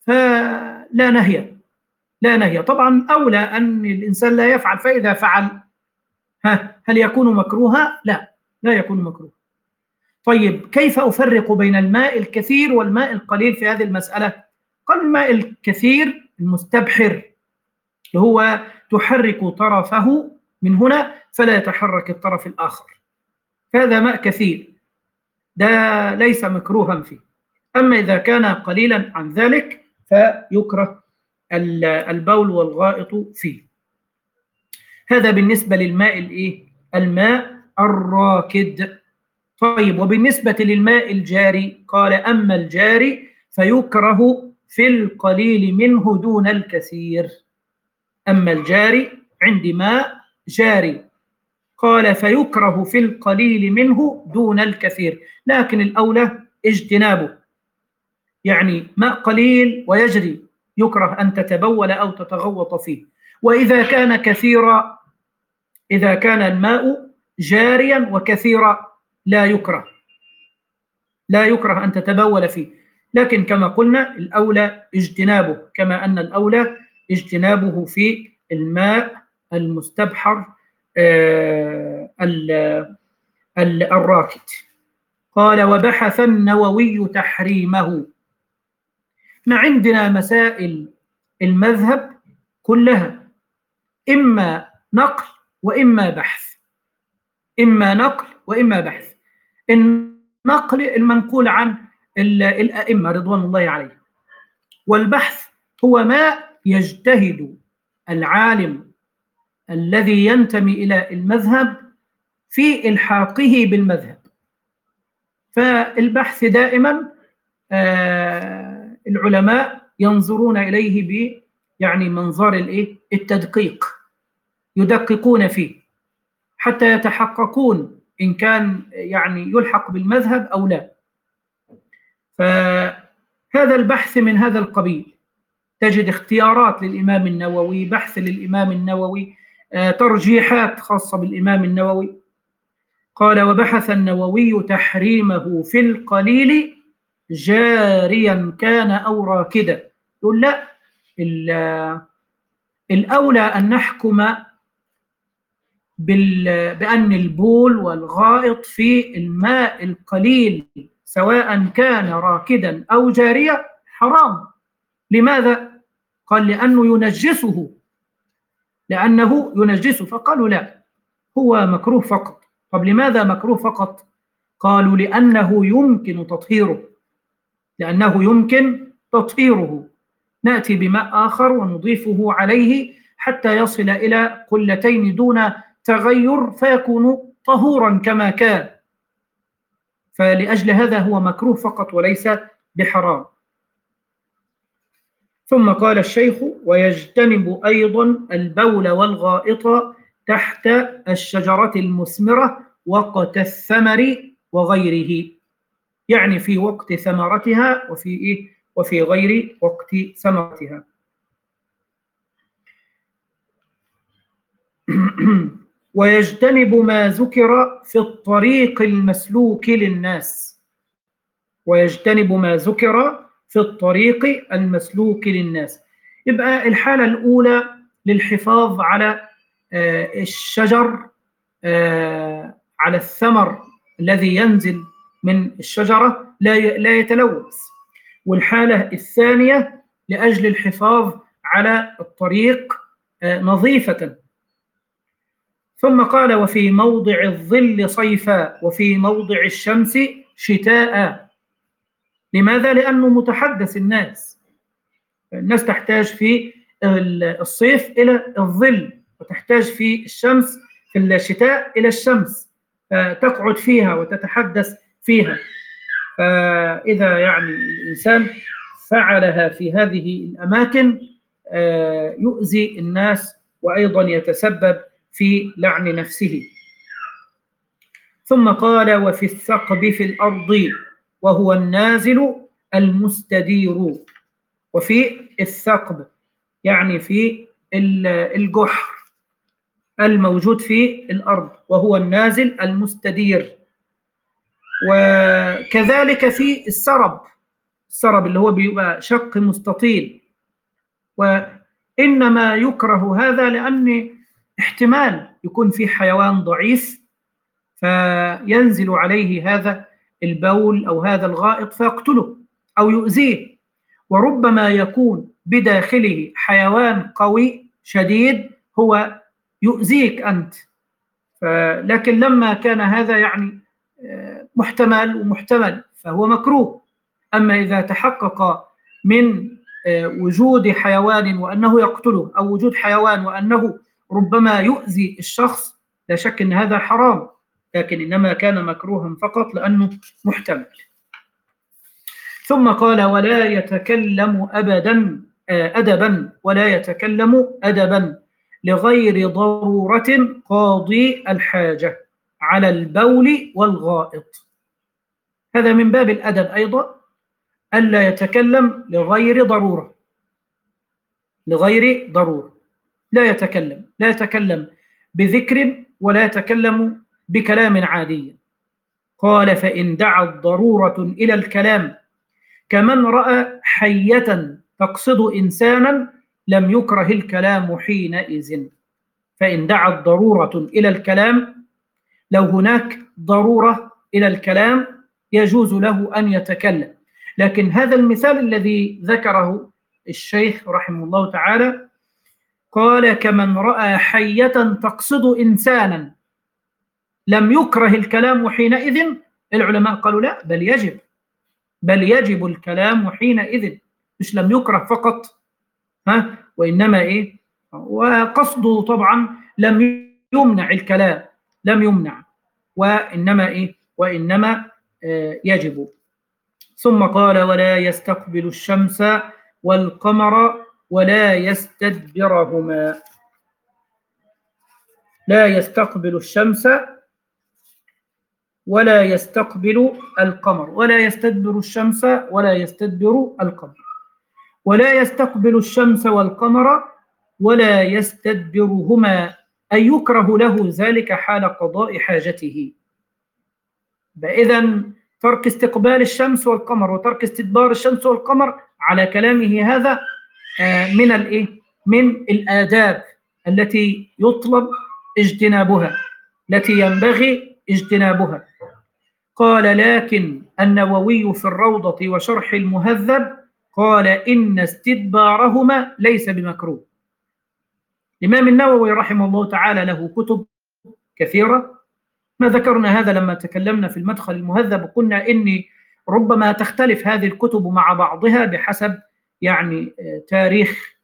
فلا نهي لا نهي طبعا أولى أن الإنسان لا يفعل، فإذا فعل ها هل يكون مكروها؟ لا لا يكون مكروه. طيب كيف أفرق بين الماء الكثير والماء القليل في هذه المسألة؟ قال الماء الكثير المستبحر اللي هو تحرك طرفه من هنا فلا يتحرك الطرف الآخر، هذا ماء كثير، ده ليس مكروها فيه. أما إذا كان قليلا عن ذلك فيكره البول والغائط فيه. هذا بالنسبة للماء الإيه؟ الماء الراكد. طيب وبالنسبة للماء الجاري قال أما الجاري فيكره في القليل منه دون الكثير. أما الجاري عندي ماء جاري قال فيكره في القليل منه دون الكثير، لكن الأولى اجتنابه، يعني ماء قليل ويجري يكره أن تتبول أو تتغوط فيه. وإذا كان كثيرا، إذا كان الماء جاريا وكثيرا لا يكره لا يكره أن تتبول فيه، لكن كما قلنا الأولى اجتنابه، كما أن الأولى اجتنابه في الماء المستبحر آه الراكد. قال وبحث النووي تحريمه. ما عندنا مسائل المذهب كلها إما نقل وإما بحث، إما نقل وإما بحث. النقل المنقول عن الأئمة رضوان الله عليهم، والبحث هو ما يجتهد العالم الذي ينتمي إلى المذهب في إلحاقه بالمذهب. فالبحث دائما آه العلماء ينظرون إليه ب يعني منظار الإيه؟ التدقيق، يدققون فيه حتى يتحققون إن كان يعني يلحق بالمذهب أو لا. فهذا البحث من هذا القبيل، تجد اختيارات للإمام النووي، بحث للإمام النووي، آه ترجيحات خاصة بالإمام النووي. قال وبحث النووي تحريمه في القليل جاريا كان أو راكدا. يقول لا، الأولى أن نحكم بأن البول والغائط في الماء القليل سواء كان راكدا أو جاريا حرام. لماذا؟ قال لأنه ينجسه، لأنه ينجسه. فقالوا لا، هو مكروه فقط. طب لماذا مكروه فقط؟ قالوا لأنه يمكن تطهيره، لأنه يمكن تطهيره. نأتي بماء آخر ونضيفه عليه حتى يصل إلى قلتين دون تغير فيكون طهورا كما كان. فلأجل هذا هو مكروه فقط وليس بحرام. ثم قال الشيخ ويجتنب أيضا البول والغائط تحت الشجرة المثمرة وقت الثمر وغيره، يعني في وقت ثمرتها وفي إيه؟ وفي غير وقت ثمرتها. ويجتنب ما ذكر في الطريق المسلوك للناس. ويجتنب ما ذكر في الطريق المسلوك للناس. يبقى الحالة الأولى للحفاظ على الشجر، على الثمر الذي ينزل من الشجرة لا يتلوث. والحالة الثانية لأجل الحفاظ على الطريق نظيفة. ثم قال وفي موضع الظل صيفا وفي موضع الشمس شتاء. لماذا؟ لأنه متحدث الناس، الناس تحتاج في الصيف إلى الظل، وتحتاج في الشمس في الشتاء إلى الشمس، فتقعد فيها وتتحدث فيها. فإذا يعني الإنسان فعلها في هذه الأماكن يؤذي الناس وأيضا يتسبب في لعن نفسه. ثم قال وفي الثقب في الأرض وهو النازل المستدير. وفي الثقب يعني في الجحر الموجود في الأرض، وهو النازل المستدير. وكذلك في السرب، السرب اللي هو بيبقى شق مستطيل. وإنما يكره هذا لأن احتمال يكون في حيوان ضعيف فينزل عليه هذا البول أو هذا الغائط فيقتله أو يؤذيه، وربما يكون بداخله حيوان قوي شديد هو يؤذيك أنت. لكن لما كان هذا يعني محتمل ومحتمل فهو مكروه. أما إذا تحقق من وجود حيوان وأنه يقتله أو وجود حيوان وأنه ربما يؤذي الشخص لا شك أن هذا حرام، لكن إنما كان مكروها فقط لأنه محتمل. ثم قال ولا يتكلم أبدا أدبا ولا يتكلم أدبا لغير ضرورة قاضي الحاجة على البول والغائط. هذا من باب الأدب أيضا، ألا يتكلم لغير ضرورة، لغير ضرورة لا يتكلم، لا يتكلم بذكر ولا يتكلم بكلام عادي. قال فإن دعت ضرورة إلى الكلام كمن رأى حية تقصد إنسانا لم يكره الكلام حينئذ. فإن دعت ضرورة إلى الكلام، لو هناك ضرورة إلى الكلام يجوز له أن يتكلم. لكن هذا المثال الذي ذكره الشيخ رحمه الله تعالى قال كمن رأى حية تقصد إنسانا لم يكره الكلام حينئذ، العلماء قالوا لا، بل يجب، بل يجب الكلام حينئذ، مش لم يكره فقط، ها وإنما إيه، وقصده طبعا لم يمنع الكلام، لم يمنع، وإنما إيه، وإنما آه يجب. ثم قال ولا يستقبل الشمس والقمر ولا يستدبرهما. لا يستقبل الشمس ولا يستقبل القمر، ولا يستدبر الشمس ولا يستدبر القمر، ولا يستقبل الشمس والقمر ولا يستدبرهما، أي يكره له ذلك حال قضاء حاجته. فإذا ترك استقبال الشمس والقمر وترك استدبار الشمس والقمر على كلامه هذا من الإيه؟ من الآداب التي يطلب اجتنابها، التي ينبغي اجتنابها. قال لكن النووي في الروضة وشرح المهذب قال إن استدبارهما ليس بمكروه. الإمام النووي رحمه الله تعالى له كتب كثيرة، ما ذكرنا هذا لما تكلمنا في المدخل المهذب، وقلنا إني ربما تختلف هذه الكتب مع بعضها بحسب يعني تاريخ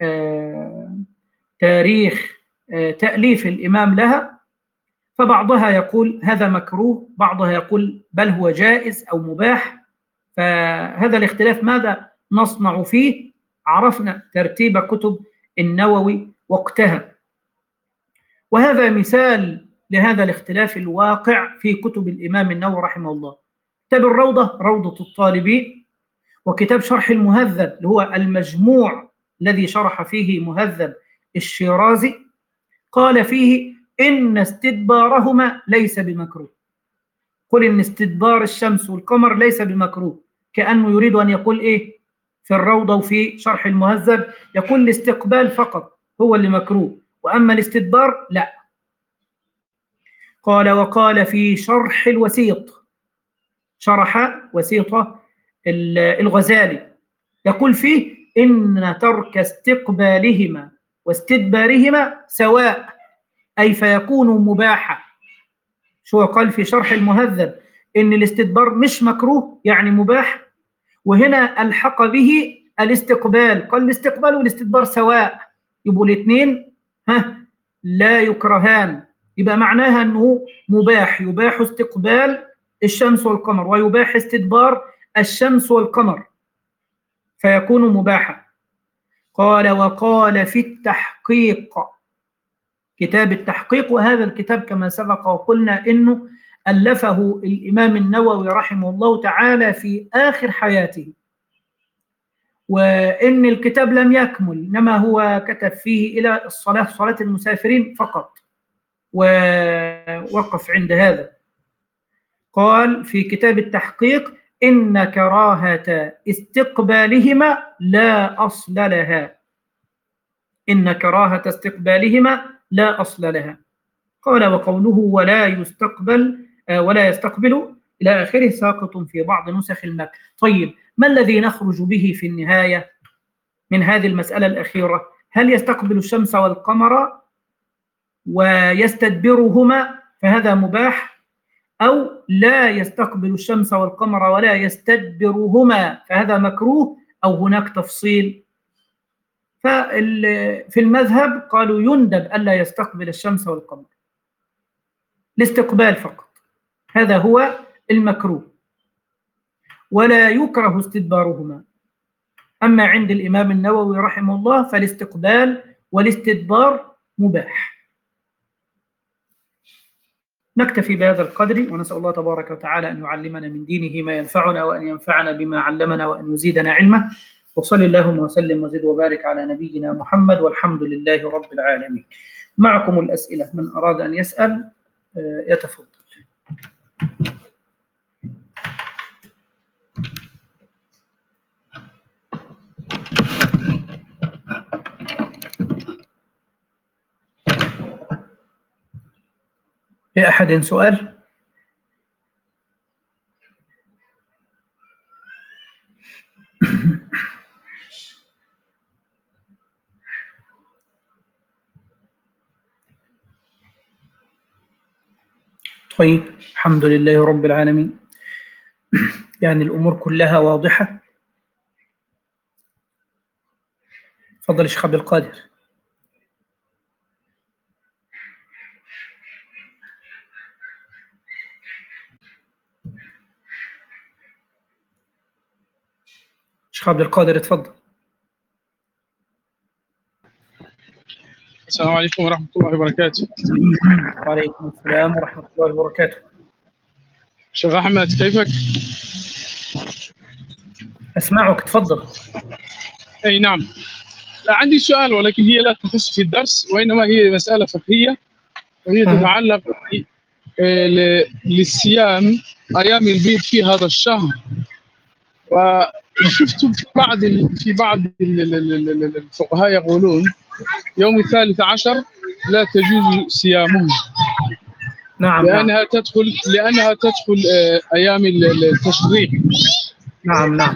تاريخ تأليف الإمام لها، فبعضها يقول هذا مكروه، بعضها يقول بل هو جائز أو مباح. فهذا الاختلاف ماذا نصنع فيه؟ عرفنا ترتيب كتب النووي وقتها، وهذا مثال لهذا الاختلاف الواقع في كتب الإمام النووي رحمه الله. كتاب الروضة روضة الطالبين، وكتاب شرح المهذب اللي هو المجموع الذي شرح فيه مهذب الشيرازي قال فيه إن استدبارهما ليس بمكروه. قل إن استدبار الشمس والقمر ليس بمكروه، كأنه يريد أن يقول إيه في الروضة وفي شرح المهذب، يقول الاستقبال فقط هو اللي مكروه، وأما الاستدبار لا. قال وقال في شرح الوسيط، شرح وسيطة الغزالي، يقول فيه إن ترك استقبالهما واستدبارهما سواء، أي فيكون مباحا. شو قال في شرح المهذب؟ إن الاستدبار مش مكروه يعني مباح، وهنا ألحق به الاستقبال، قال الاستقبال والاستدبار سواء، يبقوا الاثنين ها لا يكرهان، يبقى معناها أنه مباح، يباح استقبال الشمس والقمر ويباح استدبار الشمس والقمر فيكون مباحا. قال وقال في التحقيق، كتاب التحقيق، وهذا الكتاب كما سبق وقلنا إنه ألفه الإمام النووي رحمه الله تعالى في آخر حياته، وإن الكتاب لم يكمل، إنما هو كتب فيه إلى الصلاة، صلاة المسافرين فقط، ووقف عند هذا. قال في كتاب التحقيق إن كراهة استقبالهما لا أصل لها. إن كراهة استقبالهما لا أصل لها. قال وقوله ولا يستقبل آه ولا يستقبل إلى آخره ساقط في بعض نسخ المتن. طيب ما الذي نخرج به في النهاية من هذه المسألة الأخيرة؟ هل يستقبل الشمس والقمر ويستدبرهما فهذا مباح، أو لا يستقبل الشمس والقمر ولا يستدبرهما فهذا مكروه، أو هناك تفصيل؟ ففي المذهب قالوا يندب ألا يستقبل الشمس والقمر، الاستقبال فقط، هذا هو المكروه، ولا يكره استدبارهما. أما عند الإمام النووي رحمه الله فالاستقبال والاستدبار مباح. نكتفي بهذا القدر، ونسأل الله تبارك وتعالى أن يعلمنا من دينه ما ينفعنا، وأن ينفعنا بما علمنا، وأن يزيدنا علما. وصلى اللهم وسلم وزد وبارك على نبينا محمد، والحمد لله رب العالمين. معكم الأسئلة، من أراد أن يسأل يتفضل. لأحد سؤال؟ طيب الحمد لله رب العالمين. يعني الأمور كلها واضحة. تفضل شيخ عبد القادر. شيخ عبد القادر اتفضل. السلام عليكم ورحمة الله وبركاته. وعليكم السلام ورحمة الله وبركاته. شيخ أحمد كيفك؟ أسمعك تفضل. أي نعم. لا عندي سؤال، ولكن هي لا تخص في الدرس، وإنما هي مسألة فقهية، وهي تتعلق للصيام أيام البيض في هذا الشهر. وشفت في بعض في بعض الفقهاء يقولون يوم الثالث عشر لا تجوز صيامه. نعم. لأنها نعم. تدخل لأنها تدخل أيام التشريق. نعم نعم.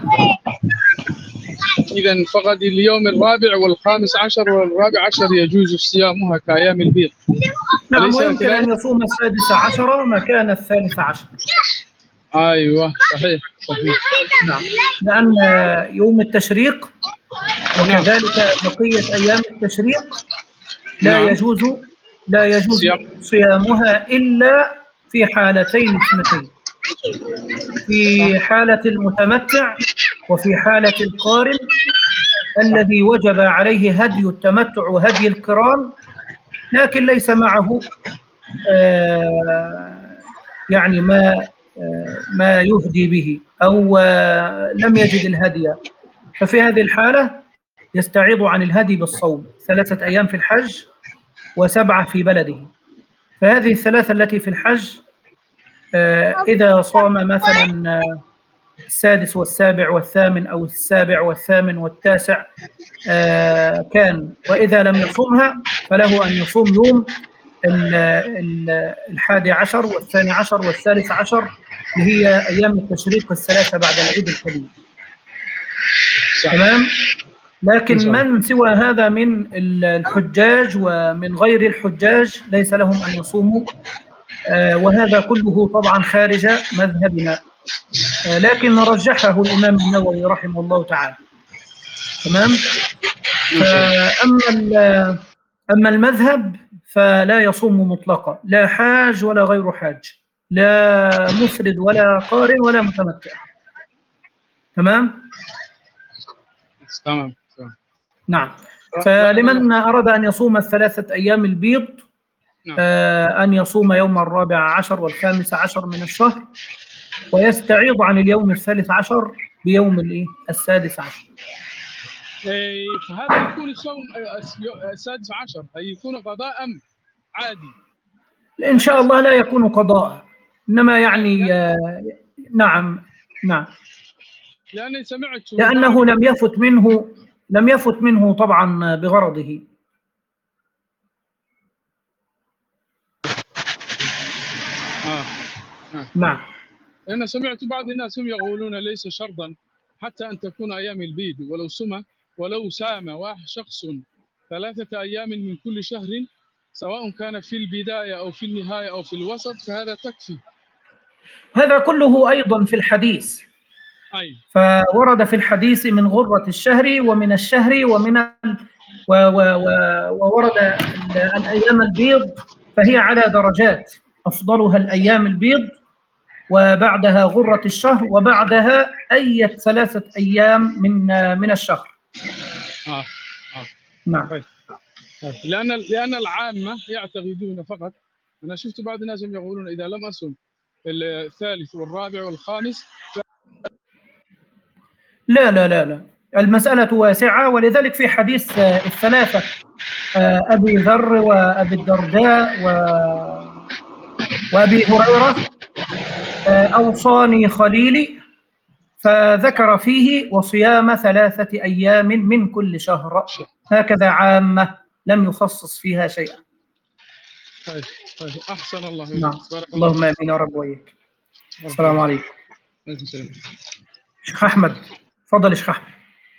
إذا فقد اليوم الرابع والخامس عشر والرابع عشر يجوز صيامها كأيام البيض. نعم، ويمكن أن يصوم السادس عشر مكان الثالث عشر. أيوة صحيح صحيح. نعم، لأن يوم التشريق وكذلك بقية أيام التشريق لا نعم. يجوز لا يجوز صيامها إلا في حالتين اثنتين: في حالة المتمتع وفي حالة القارن الذي وجب عليه هدي التمتع وهدي القران، لكن ليس معه آه يعني ما آه ما يهدي به، أو آه لم يجد الهدي. ففي هذه الحالة يستعيض عن الهدي بالصوم ثلاثة أيام في الحج وسبعة في بلده. فهذه الثلاثة التي في الحج آه إذا صام مثلا آه السادس والسابع والثامن، أو السابع والثامن والتاسع آه كان، وإذا لم يصومها فله أن يصوم يوم الحادي عشر والثاني عشر والثالث عشر، اللي هي أيام التشريق الثلاثة بعد العيد الكبير. تمام. لكن من سوى هذا من الحجاج ومن غير الحجاج ليس لهم أن يصوموا، آه وهذا كله طبعا خارج مذهبنا، آه لكن رجحه الإمام النووي رحمه الله تعالى. تمام. أما أما المذهب فلا يصوم مطلقا، لا حاج ولا غير حاج، لا مفرد ولا قارن ولا متمتع. تمام. تمام. نعم. فلمن أراد أن يصوم الثلاثة أيام البيض آه أن يصوم يوم الرابع عشر والخامس عشر من الشهر، ويستعيض عن اليوم الثالث عشر بيوم الإيه السادس عشر. فهذا يكون الصوم السادس عشر يكون قضاء أم عادي؟ إن شاء الله لا يكون قضاء، إنما يعني آه نعم نعم. لأني سمعت لأنه لم يفت منه لم يفت منه طبعا بغرضه. آه. آه. نعم. أنا سمعت بعض الناس هم يقولون ليس شرطا حتى أن تكون أيام البيض، ولو سمى ولو سام واحد شخص ثلاثة أيام من كل شهر سواء كان في البداية أو في النهاية أو في الوسط فهذا تكفي. هذا كله أيضا في الحديث. أي. فورد في الحديث من غرة الشهر ومن الشهر ومن ال... و... و... و... وورد الأيام البيض، فهي على درجات، أفضلها الأيام البيض وبعدها غرة الشهر وبعدها أي ثلاثة أيام من من الشهر. آه. آه. نعم. لأن لأن العامة يعتقدون فقط، أنا شفت بعض الناس يقولون إذا لم أصم الثالث والرابع والخامس ف... لا لا لا لا المسألة واسعة، ولذلك في حديث الثلاثة أبي ذر وأبي الدرداء و... وأبي هريرة أوصاني خليلي، فذكر فيه وصيام ثلاثة أيام من كل شهر، هكذا عامة لم يخصص فيها شيئا. طيب طيب أحسن الله. نعم. اللهم آمين يا رب وإياك. السلام عليكم. السلام. شيخ أحمد، تفضل يا شيخ أحمد.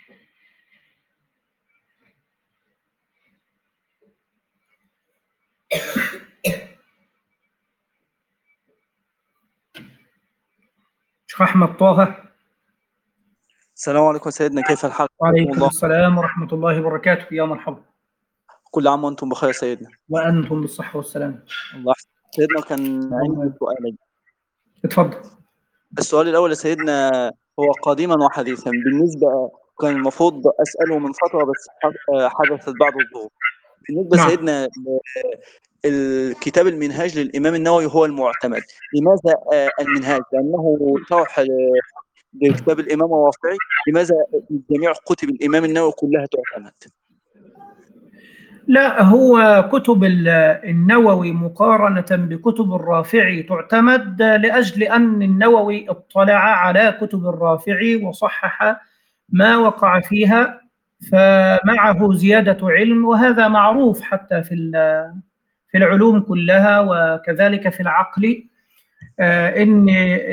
شيخ أحمد طه. السلام عليكم سيدنا، كيف الحال؟ وعليكم السلام ورحمة الله وبركاته. يا مرحبا. كل عام وأنتم بخير سيدنا. وأنتم بالصحة والسلام. الله يحفظك سيدنا. كان عندي سؤالين. اتفضل. السؤال الأول يا سيدنا هو قديما وحديثا، بالنسبة كان المفروض أسأله من فترة بس حدثت بعض الظروف. بالنسبة نعم. سيدنا الكتاب المنهاج للإمام النووي هو المعتمد، لماذا المنهاج؟ لأنه شرح لكتاب الإمام الرافعي، لماذا جميع كتب الإمام النووي كلها تعتمد؟ لا، هو كتب النووي مقارنة بكتب الرافعي تعتمد لأجل أن النووي اطلع على كتب الرافعي وصحح ما وقع فيها، فمعه زيادة علم، وهذا معروف حتى في في العلوم كلها وكذلك في العقل، إن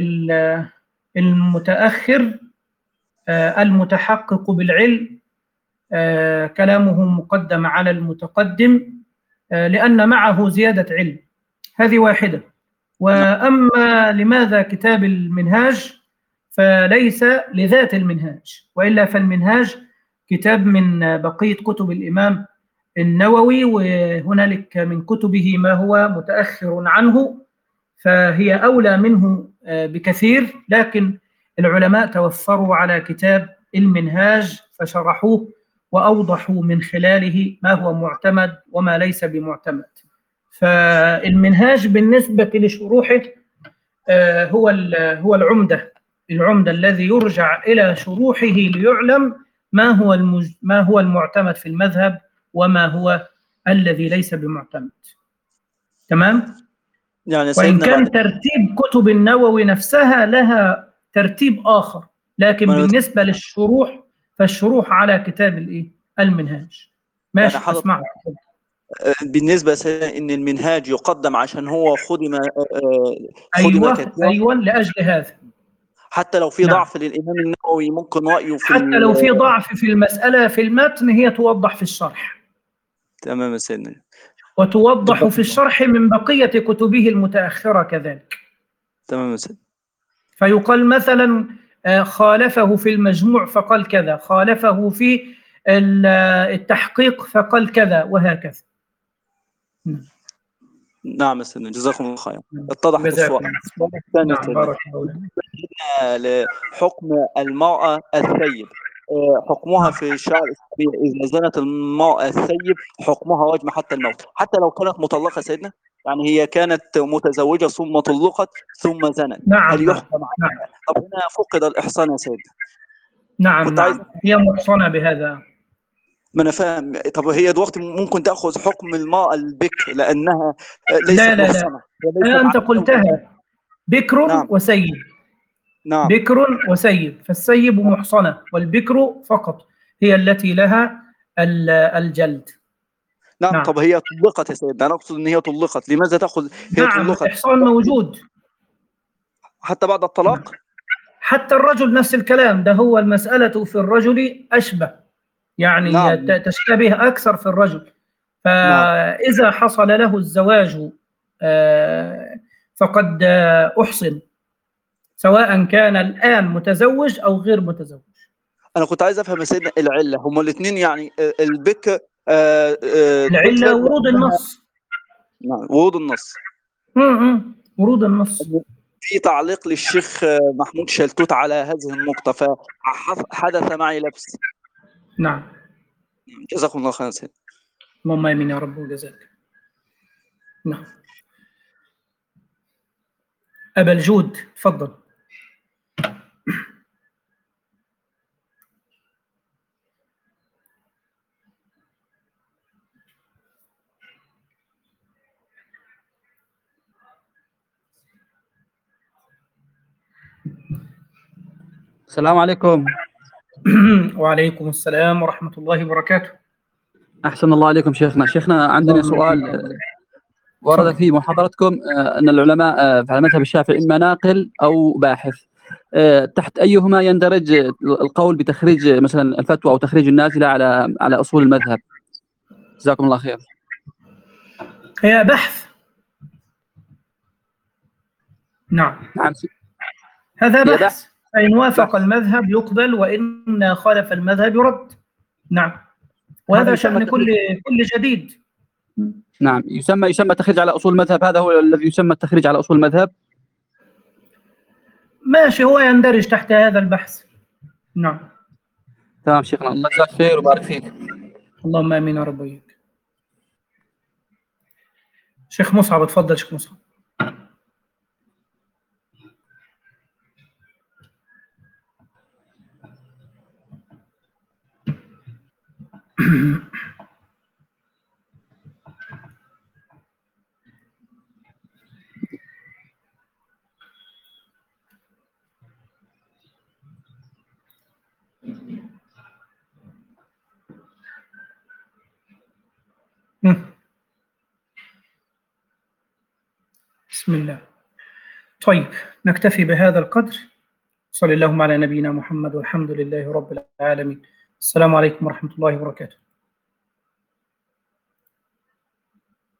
المتأخر المتحقق بالعلم كلامه مقدم على المتقدم لأن معه زيادة علم. هذه واحدة. وأما لماذا كتاب المنهاج فليس لذات المنهاج، وإلا فالمنهاج كتاب من بقية كتب الإمام النووي، وهنالك من كتبه ما هو متأخر عنه فهي أولى منه بكثير، لكن العلماء توفروا على كتاب المنهاج فشرحوه وأوضحوا من خلاله ما هو معتمد وما ليس بمعتمد. فالمنهاج بالنسبة لشروحه هو هو العمدة العمدة الذي يرجع إلى شروحه ليعلم ما هو المج... ما هو المعتمد في المذهب وما هو الذي ليس بمعتمد. تمام؟ يعني وإن كان بعد... ترتيب كتب النووي نفسها لها ترتيب آخر، لكن بالنسبة للشروح فالشروح على كتاب الايه؟ المنهاج. ماشي. يعني اسمع. بالنسبه ان المنهاج يقدم عشان هو خدم ايوه كثيرا. ايوه لاجل هذا حتى لو في نعم. ضعف للامام النووي ممكن رايه في حتى لو في ضعف في المساله في المتن هي توضح في الشرح. تمام يا سيدنا. وتوضح في الشرح من بقيه كتبه المتاخره كذلك. تمام يا سيدنا. فيقال مثلا خالفه في المجموع فقال كذا، خالفه في التحقيق فقال كذا، وهكذا. نعم سيدنا، جزاكم الله خير. اتضح السؤال. نعم بارك الله. لحكم المرأة الثيب، حكمها في الشرع الإسلامي إذا زنت المرأة الثيب حكمها رجم حتى الموت، حتى لو كانت مطلقة سيدنا، يعني هي كانت متزوجة ثم طلقت ثم زنت. نعم. هل يحكم نعم. عليها؟ طب هنا فقد الإحصان يا سيدنا. نعم. كنت نعم. هي محصنة بهذا. ما أنا فاهم. طب هي دلوقتي ممكن تأخذ حكم المرأة البكر لأنها ليست لا لا محصنة. لا. أنت قلتها بكر نعم. وسيد. نعم بكر وسيب، فالسيب محصنة والبكر فقط هي التي لها ال- الجلد. نعم. نعم طب هي طلقت يا سيدنا، أنا أقصد إن هي طلقت، لماذا تأخذ هي نعم، طلقت الإحصان موجود حتى بعد الطلاق؟ حتى الرجل نفس الكلام، ده هو المسألة في الرجل أشبه، يعني ت- نعم تشتبه أكثر في الرجل. نعم. فإذا حصل له الزواج آه، فقد آه، أحصن، سواء كان الآن متزوج أو غير متزوج. أنا كنت عايز أفهم يا سيدنا العلة، هما الاثنين يعني آه، البكر آه، آه، البكر العلة ورود لأنها النص. نعم ورود النص. م- م. ورود النص. في تعليق للشيخ آه، محمود شلتوت على هذه النقطة، فحدث معي لبس. نعم، جزاكم الله خيرا سيدنا. اللهم آمين يا رب وجزاك. نعم، أبا الجود تفضل. السلام عليكم. وعليكم السلام ورحمة الله وبركاته. أحسن الله عليكم شيخنا. شيخنا عندنا سؤال آه، ورد تفضل. في محاضرتكم آه، أن العلماء آه، على المذهب الشافعي إما ناقل أو باحث، آه، تحت أيهما يندرج القول بتخريج مثلا الفتوى أو تخريج النازلة على على أصول المذهب؟ جزاكم الله خير. هي بحث. نعم، نعم هذا هي بحث، بحث. فإن وافق بحث. المذهب يقبل، وإن خالف المذهب يرد. نعم، هذا وهذا يسمى شأن كل التخريج. كل جديد. نعم يسمى يسمى التخريج على أصول المذهب، هذا هو الذي يسمى التخريج على أصول المذهب. ماشي، هو يندرج تحت هذا البحث. نعم. تمام شيخنا، الله يجزاك خير وبارك فيك. اللهم آمين يا رب وإياك. شيخ مصعب اتفضل. شيخ مصعب. بسم الله. طيب، نكتفي بهذا القدر. صلى اللهم على نبينا محمد والحمد لله رب العالمين. السلام عليكم ورحمة الله وبركاته.